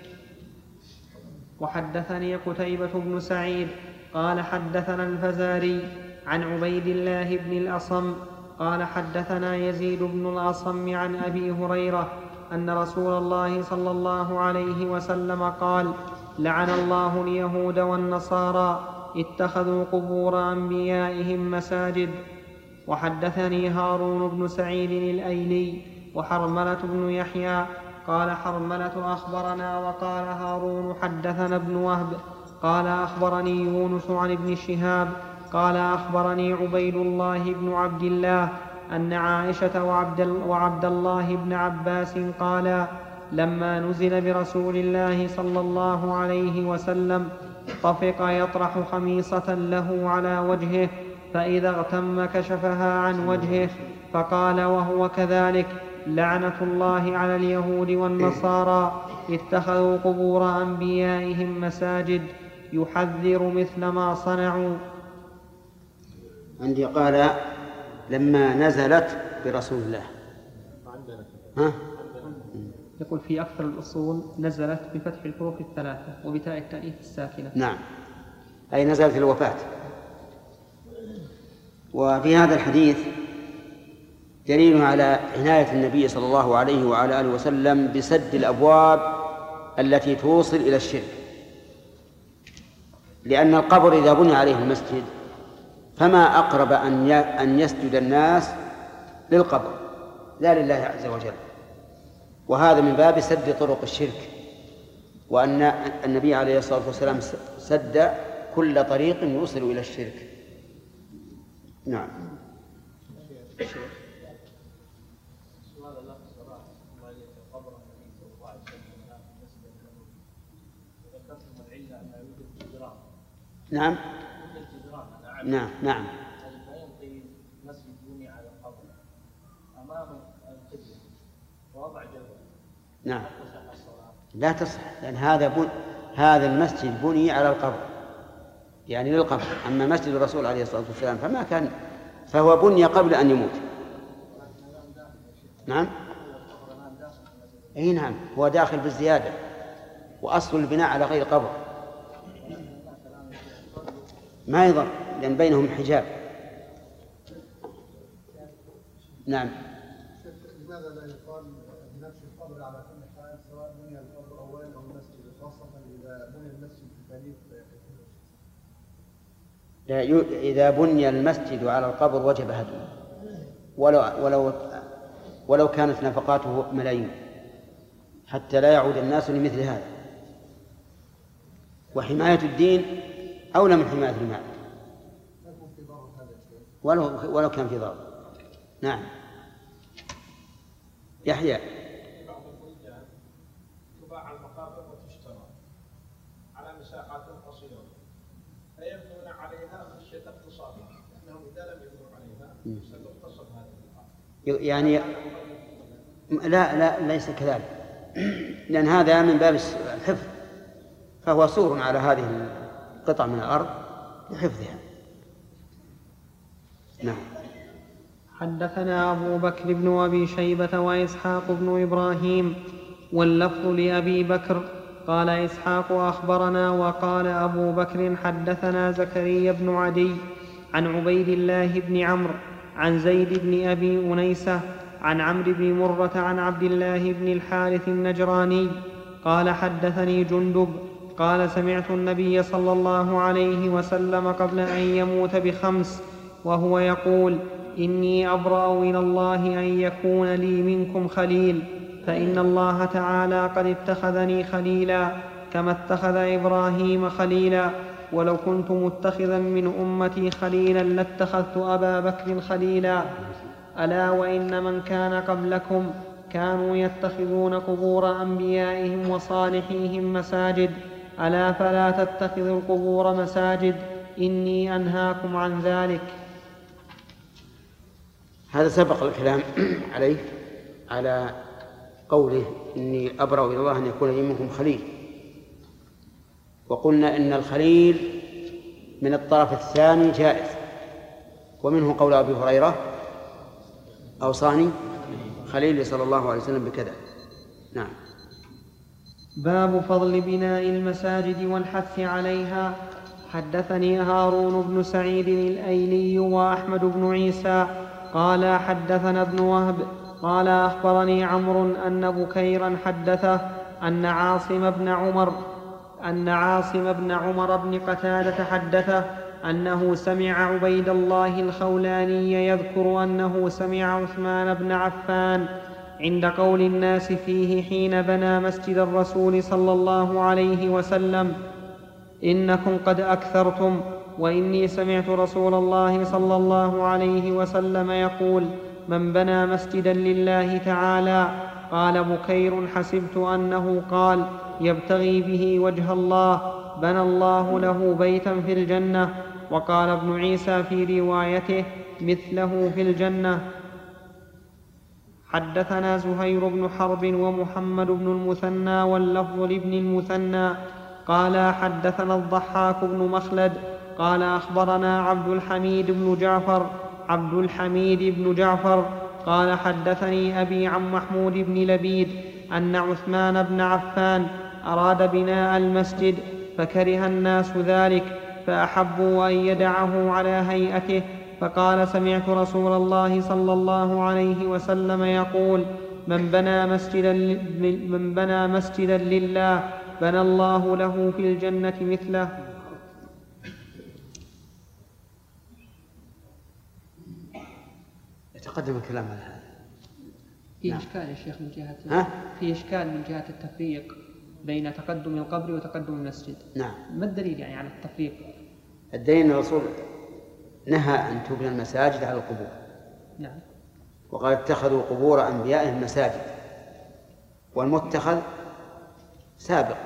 S2: وحدثني قتيبة بن سعيد قال حدثنا الفزاري عن عبيد الله بن الأصم قال حدثنا يزيد بن الأصم عن أبي هريرة أن رسول الله صلى الله عليه وسلم قال لعن الله اليهود والنصارى اتخذوا قبور أنبيائهم مساجد. وحدثني هارون بن سعيد الأيلي وحرملة بن يحيى قال حرملة أخبرنا وقال هارون حدثنا ابن وهب قال أخبرني يونس عن ابن شهاب قال أخبرني عبيد الله بن عبد الله أن عائشة وعبد, وعبد الله بن عباس قالا لما نزل برسول الله صلى الله عليه وسلم طفق يطرح خميصة له على وجهه فإذا اغتم كشفها عن وجهه فقال وهو كذلك لعنة الله على اليهود والنصارى اتخذوا قبور أنبيائهم مساجد يحذر مثل ما صنعوا.
S1: عندي قال لما نزلت برسول الله. ها؟
S2: يقول في أكثر الأصول نزلت بفتح الحروف الثلاثة وبتاء التأنيث الساكنة.
S1: نعم، أي نزلت في الوفاة. وفي هذا الحديث دليل على عناية النبي صلى الله عليه وعلى آله وسلم بسد الأبواب التي توصل إلى الشرك، لأن القبر إذا بني عليه المسجد فما أقرب أن يسجد الناس للقبر لا لله عز وجل، وهذا من باب سد طرق الشرك، وأن النبي عليه الصلاة والسلام سد كل طريق يوصل إلى الشرك. نعم. نعم نعم نعم
S7: فينقي مسجد بني على القبر امام القبله ووضع جبل
S1: نعم لا تصح، لأن هذا بن... هذا المسجد بني على القبر يعني للقبر، أما مسجد الرسول عليه الصلاة والسلام فما كان، فهو بني قبل أن يموت. نعم أي نعم هو داخل بالزيادة، وأصل البناء على غير قبر ما يضر لأن بينهم حجاب. نعم.
S5: لماذا لا يقال بنفس القبر على كل حال سواء بني القبر أولا أو المسجد، خاصة إذا بني المسجد في تاريخ؟
S1: لا ي... إذا بني المسجد على القبر وجب هدمه ولو ولو ولو كانت نفقاته ملايين. حتى لا يعود الناس لمثل هذا. وحماية الدين أولى من حماية المال ولو ولو كان في ضرر. نعم. يحيى.
S8: بعض البلدان تباع المقابر وتشترى على مساحات قصيرة فيبنون عليها خشية اغتصابها، لأنهم إذا لم يبنوا عليها ستغتصب هذه المقابر.
S1: يعني لا لا ليس كذلك، لأن هذا من باب الحفظ، فهو سور على هذه القطع من الأرض لحفظها. نعم.
S2: حدثنا أبو بكر بن أبي شيبة وإسحاق بن إبراهيم واللفظ لأبي بكر قال إسحاق أخبرنا وقال أبو بكر حدثنا زكريا بن عدي عن عبيد الله بن عمرو عن زيد بن أبي أنيسة عن عمرو بن مرة عن عبد الله بن الحارث النجراني قال حدثني جندب قال سمعت النبي صلى الله عليه وسلم قبل أن يموت بخمس وهو يقول إني أبرأ إلى الله أن يكون لي منكم خليل، فإن الله تعالى قد اتخذني خليلا كما اتخذ إبراهيم خليلا، ولو كنت متخذا من أمتي خليلا لاتخذت أبا بكر خليلا. ألا وإن من كان قبلكم كانوا يتخذون قبور أنبيائهم وصالحيهم مساجد، ألا فلا تتخذوا القبور مساجد، إني أنهاكم عن ذلك.
S1: هذا سبق الكلام عليه على قوله إني أبرأ إلى الله أن يكون لي منكم خليل، وقلنا إن الخليل من الطرف الثاني جائز، ومنه قول أبي هريرة أوصاني خليل صلى الله عليه وسلم بكذا. نعم.
S2: باب فضل بناء المساجد والحث عليها. حدثني هارون بن سعيد الأيلي وأحمد بن عيسى قال حدثنا ابن وهب قال أخبرني عمرو أن بكيرا حدثه أن عاصم بن عمر أن عاصم بن عمر بن قتادة حدثه أنه سمع عبيد الله الخولاني يذكر أنه سمع عثمان بن عفان عند قول الناس فيه حين بنى مسجد الرسول صلى الله عليه وسلم إنكم قد أكثرتم، وإني سمعت رسول الله صلى الله عليه وسلم يقول من بنى مسجدا لله تعالى. قال بكير حسبت أنه قال يبتغي به وجه الله بنى الله له بيتا في الجنة. وقال ابن عيسى في روايته مثله في الجنة. حدثنا زهير بن حرب ومحمد بن المثنى واللفظ لابن المثنى قال حدثنا الضحاك بن مخلد قال أخبرنا عبد الحميد بن جعفر عبد الحميد بن جعفر قال حدثني أبي عن محمود بن لبيد أن عثمان بن عفان أراد بناء المسجد فكره الناس ذلك فأحبوا أن يدعه على هيئته، فقال سمعت رسول الله صلى الله عليه وسلم يقول من بنى مسجدا, من بنى مسجدا لله بنى الله له في الجنة مثله.
S1: يتقدم الكلام على هذا.
S2: في
S1: نعم.
S2: إشكال يا شيخ من جهة
S1: ها؟
S2: في إشكال من جهة التفريق بين تقدم القبر وتقدم المسجد.
S1: نعم.
S2: ما الدليل يعني على التفريق؟
S1: الدليل أن الرسول نهى أن تبنى المساجد على القبور.
S2: نعم.
S1: وقال اتخذوا قبور أنبيائهم مساجد، والمتخذ سابق.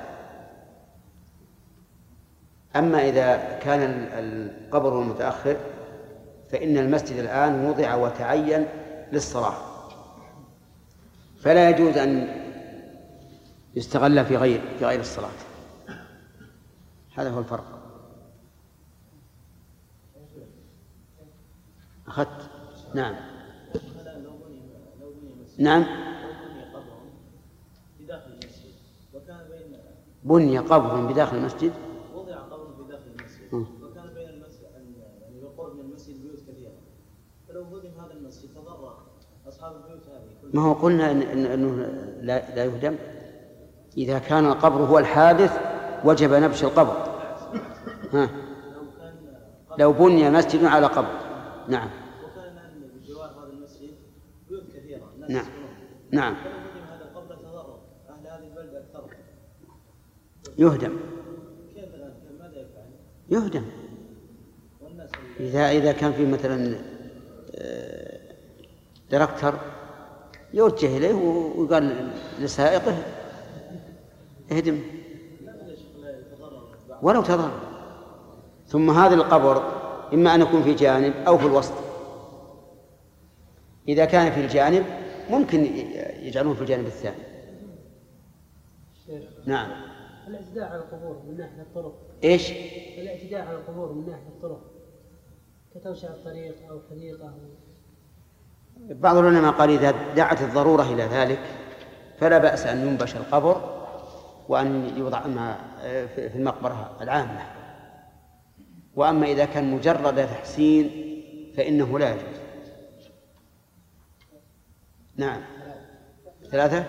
S1: أما إذا كان القبر المتأخر فإن المسجد الآن وضع وتعين للصلاة، فلا يجوز أن يستغل في غير في غير الصلاة. هذا هو الفرق. أخذت. نعم. نعم. بني قبر بداخل المسجد.
S7: وضع قبر بداخل المسجد وكان بين المسجد يعني بقرب من المسجد بيوت كثيرة، فلو هدم هذا المسجد تضرر أصحاب البيوت هذه.
S1: ما هو قلنا إن إنه لا لا يهدم. إذا كان القبر هو الحادث وجب نبش القبر. ها. لو بني مسجد على قبر. نعم.
S7: وكان بجوار هذا المسجد بيوت كثيرة.
S1: نعم. نعم.
S7: فلو هدم هذا القبر تضرر أهل هذا
S1: يهدم.
S7: كيف الآن ماذا يفعل؟
S1: يهدم. إذا إذا كان في مثلا ديركتر يوجه إليه ويقال لسائقه اهدم ولو تضرر. ثم هذا القبر إما أن يكون في جانب أو في الوسط. إذا كان في الجانب ممكن يجعلون في الجانب الثاني. نعم.
S9: الاعتداء على القبور من ناحية الطرق.
S1: إيش؟
S9: الاعتداء على القبور من ناحية الطرق كتوسع الطريق أو حديقة.
S1: بعض العلماء قال إذا دعت الضرورة إلى ذلك فلا بأس أن ينبش القبر وأن يوضع في المقبرة العامة. وأما إذا كان مجرد تحسين فإنه لا يجوز. نعم. ثلاثة.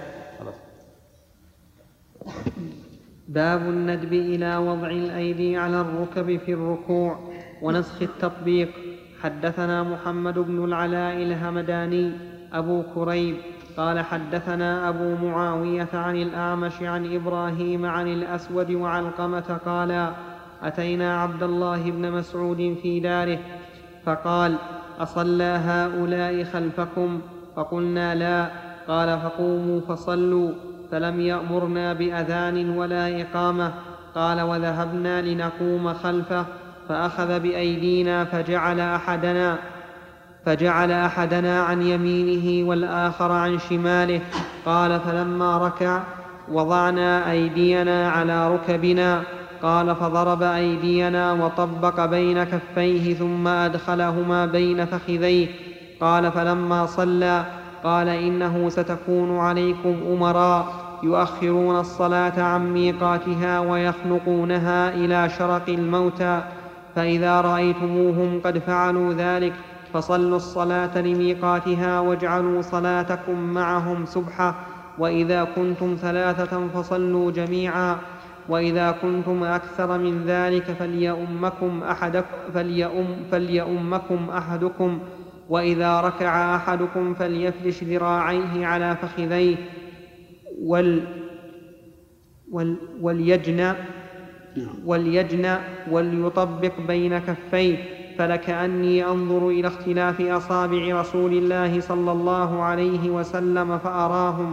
S2: باب الندب إلى وضع الأيدي على الركب في الركوع ونسخ التطبيق. حدثنا محمد بن العلاء الهمداني أبو كريب قال حدثنا أبو معاوية عن الأعمش عن إبراهيم عن الأسود وعلقمة قال أتينا عبد الله بن مسعود في داره فقال أصلى هؤلاء خلفكم؟ فقلنا لا. قال فقوموا فصلوا. فلم يأمرنا بأذان ولا إقامة. قال وذهبنا لنقوم خلفه فأخذ بأيدينا فجعل أحدنا فجعل أحدنا عن يمينه والآخر عن شماله. قال فلما ركع وضعنا أيدينا على ركبنا. قال فضرب أيدينا وطبق بين كفيه ثم أدخلهما بين فخذيه. قال فلما صلى قال إنه ستكون عليكم أمراء يؤخرون الصلاة عن ميقاتها ويخنقونها إلى شرق الموتى، فإذا رأيتموهم قد فعلوا ذلك فصلوا الصلاة لميقاتها واجعلوا صلاتكم معهم سبحة، وإذا كنتم ثلاثة فصلوا جميعا، وإذا كنتم أكثر من ذلك فليؤمكم أحدكم, فليؤم فليؤمكم أحدكم، وإذا ركع أحدكم فليفرش ذراعيه على فخذيه وال وال وليجنى وليجنى وليطبق بين كفيه، فلكأني أنظر إلى اختلاف أصابع رسول الله صلى الله عليه وسلم فأراهم.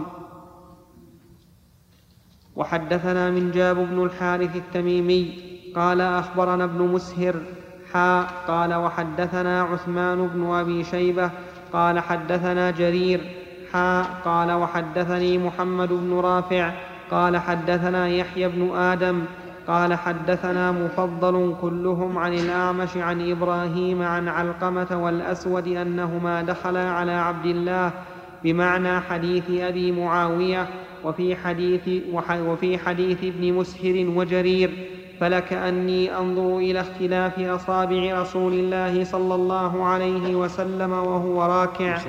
S2: وحدثنا من جاب بن الحارث التميمي قال أخبرنا ابن مسهر حا قال وحدثنا عثمان بن أبي شيبة قال حدثنا جرير حا قال وحدثني محمد بن رافع قال حدثنا يحيى بن آدم قال حدثنا مفضل كلهم عن الأعمش عن إبراهيم عن علقمة والأسود أنهما دخلا على عبد الله بمعنى حديث أبي معاوية وفي حديث, وفي حديث ابن مسهر وجرير، فلكأني أنظر إلى اختلاف أصابع رسول الله صلى الله عليه وسلم وهو راكع.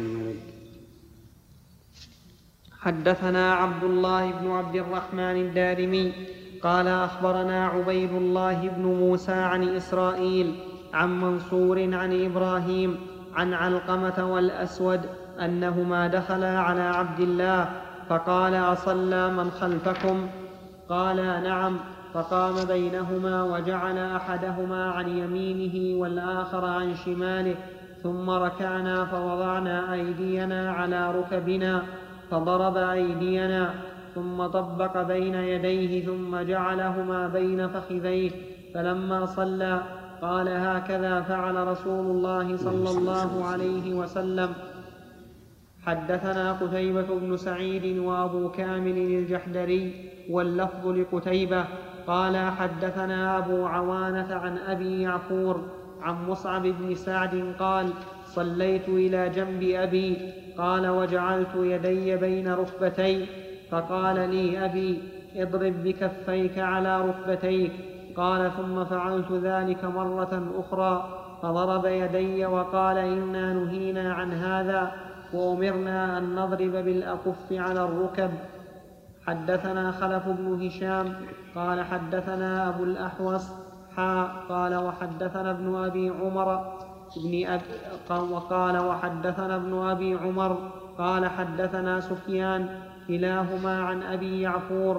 S2: حدثنا عبد الله بن عبد الرحمن الدارمي قال أخبرنا عبيد الله بن موسى عن إسرائيل عن منصور عن إبراهيم عن علقمة والأسود أنهما دخلا على عبد الله فقال أصلى من خلفكم؟ قال نعم، فقام بينهما وجعل أحدهما عن يمينه والآخر عن شماله، ثم ركعنا فوضعنا أيدينا على ركبنا فضرب أيدينا ثم طبق بين يديه ثم جعلهما بين فخذيه، فلما صلى قال هكذا فعل رسول الله صلى الله عليه وسلم. حدثنا قتيبة بن سعيد وأبو كامل الجحدري واللفظ لقتيبة قال حدثنا أبو عوانة عن أبي يعفور عن مصعب بن سعد قال صليت إلى جنب أبي قال وجعلت يدي بين ركبتي، فقال لي أبي اضرب بكفيك على ركبتيك، قال ثم فعلت ذلك مرة أخرى فضرب يدي وقال إنا نهينا عن هذا وأمرنا أن نضرب بالأكف على الركب. حدثنا خلف بن هشام قال حدثنا أبو الأحوص حا قال وحدثنا ابن أبي عمر ابن أبي وقال وحدثنا ابن أبي عمر قال حدثنا سفيان كلاهما عن أبي يعفور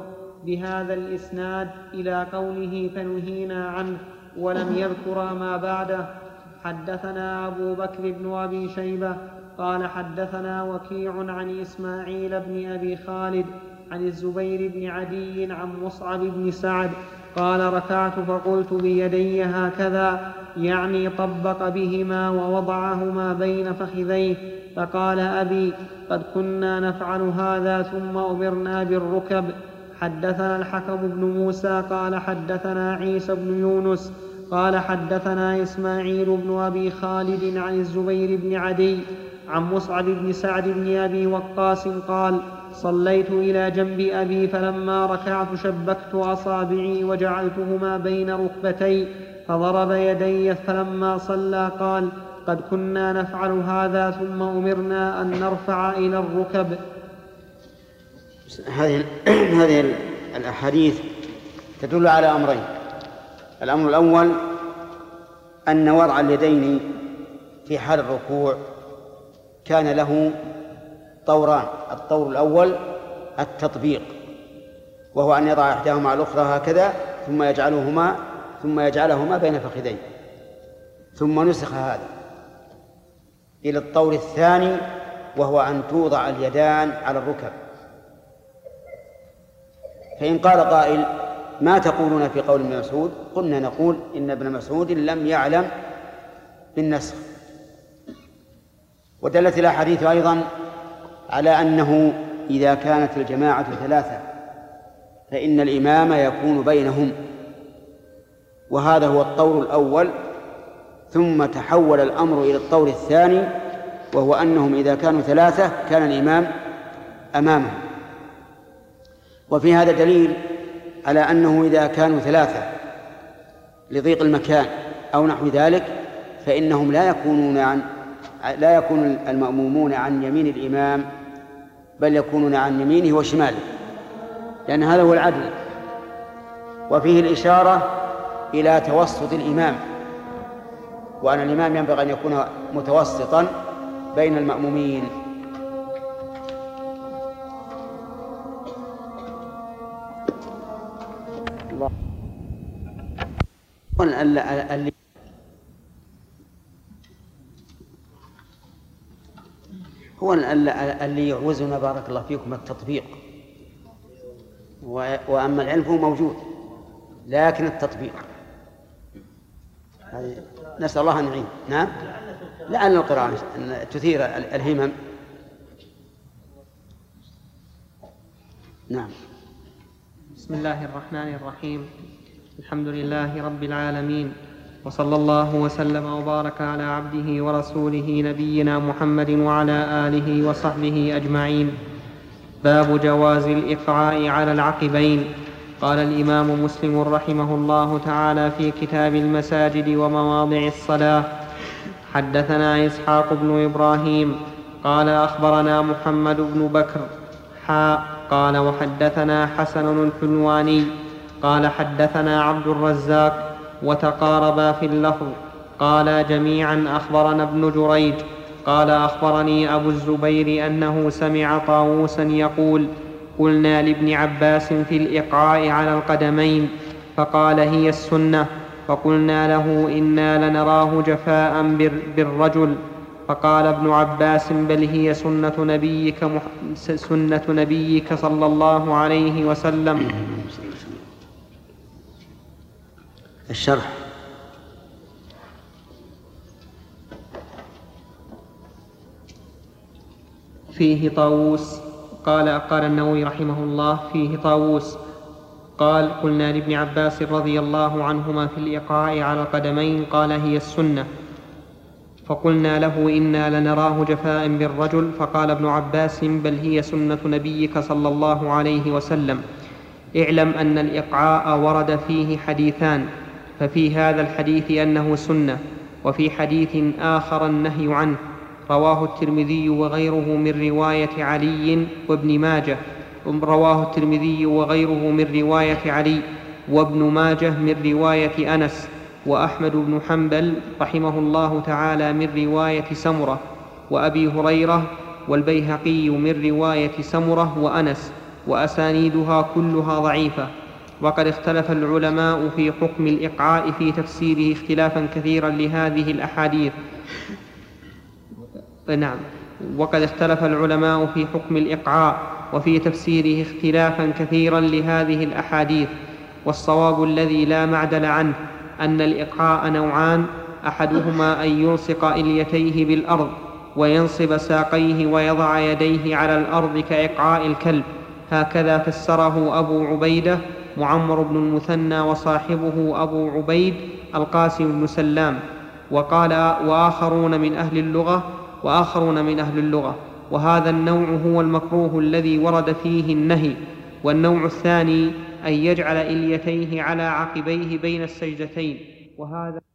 S2: بهذا الإسناد إلى قوله فنهينا عنه، ولم يذكر ما بعده. حدثنا أبو بكر بن أبي شيبة قال حدثنا وكيع عن إسماعيل بن أبي خالد عن الزبير بن عدي عن مصعب بن سعد قال ركعت فقلت بيدي هكذا، يعني طبق بهما ووضعهما بين فخذيه، فقال أبي قد كنا نفعل هذا ثم أمرنا بالركب. حدثنا الحكم بن موسى قال حدثنا عيسى بن يونس قال حدثنا إسماعيل بن أبي خالد عن الزبير بن عدي عن مصعب بن سعد بن أبي وقاص قال صليت إلى جنب أبي فلما ركعت شبكت أصابعي وجعلتهما بين ركبتي فضرب يدي، فلما صلى قال قد كنا نفعل هذا ثم أمرنا أن نرفع إلى الركب.
S1: هذه هذه الأحاديث تدل على أمرين. الأمر الأول أن وضع اليدين في حال الركوع كان له طوران. الطور الأول التطبيق، وهو أن يضع إحداهما على الأخرى هكذا ثم يجعلهما ثم يجعلهما بين فخذيه، ثم نسخ هذا إلى الطور الثاني وهو أن توضع اليدان على الركب. فإن قال قائل ما تقولون في قول ابن مسعود؟ قلنا نقول إن ابن مسعود لم يعلم بالنسخ. ودلت الأحاديث أيضا على أنه إذا كانت الجماعة ثلاثة فإن الإمام يكون بينهم، وهذا هو الطور الأول. ثم تحول الأمر إلى الطور الثاني، وهو أنهم إذا كانوا ثلاثة كان الإمام أمامهم. وفي هذا دليل على أنه إذا كانوا ثلاثة لضيق المكان أو نحو ذلك فإنهم لا يكونون عن لا يكون المأمومون عن يمين الإمام، بل يكونون عن يمينه وشماله، لأن هذا هو العدل. وفيه الإشارة إلى توسط الإمام، وأن الإمام ينبغي أن يكون متوسطا بين المأمومين. الله هو اللي يعوزنا بارك الله فيكم التطبيق، وأما العلم هو موجود لكن التطبيق نسأل الله أن يعين. نعم، لعل القراءة تثير الهمم. نعم.
S2: بسم الله الرحمن الرحيم. الحمد لله رب العالمين، وصلى الله وسلم وبارك على عبده ورسوله نبينا محمد وعلى آله وصحبه أجمعين. باب جواز الإقعاء على العقبين. قال الإمام مسلم رحمه الله تعالى في كتاب المساجد ومواضع الصلاة: حدثنا إسحاق بن إبراهيم قال أخبرنا محمد بن بكر حاء قال وحدثنا حسن الحلواني قال حدثنا عبد الرزاق وتقاربا في اللفظ. قال جميعا أخبرنا ابن جريج قال أخبرني أبو الزبير أنه سمع طاووسا يقول: قلنا لابن عباس في الإقعاء على القدمين فقال: هي السنة. فقلنا له: إنا لنراه جفاء بالرجل. فقال ابن عباس: بل هي سنة نبيك, مح... سنة نبيك صلى الله عليه وسلم.
S1: الشرح.
S2: فيه طاووس قال قال النووي رحمه الله: فيه طاووس قال: قلنا لابن عباس رضي الله عنهما في الإقعاء على القدمين قال: هي السنة. فقلنا له: إنا لنراه جفاء بالرجل. فقال ابن عباس: بل هي سنة نبيك صلى الله عليه وسلم. اعلم أن الإقعاء ورد فيه حديثان، ففي هذا الحديث أنه سنة، وفي حديث آخر النهي عنه، رواه الترمذي وغيره من رواية علي وابن ماجه رواه الترمذي وغيره من رواية علي وابن ماجه من رواية أنس، وأحمد بن حنبل رحمه الله تعالى من رواية سمرة، وأبي هريرة، والبيهقي من رواية سمرة وأنس، وأسانيدها كلها ضعيفة. وقد اختلف العلماء في حكم الإقعاء في تفسيره اختلافا كثيرا لهذه الأحاديث. نعم وقد اختلف العلماء في حكم الإقعاء وفي تفسيره اختلافا كثيرا لهذه الأحاديث، والصواب الذي لا معدل عنه أن الإقعاء نوعان: أحدهما أن يلصق إليتيه بالأرض وينصب ساقيه ويضع يديه على الأرض كإقعاء الكلب، هكذا فسره أبو عبيدة معمر بن المثنى وصاحبه أبو عبيد القاسم بن سلام، وقال وآخرون من أهل اللغة وآخرون من أهل اللغة وهذا النوع هو المكروه الذي ورد فيه النهي. والنوع الثاني أن يجعل إليتيه على عقبيه بين السجدتين، وهذا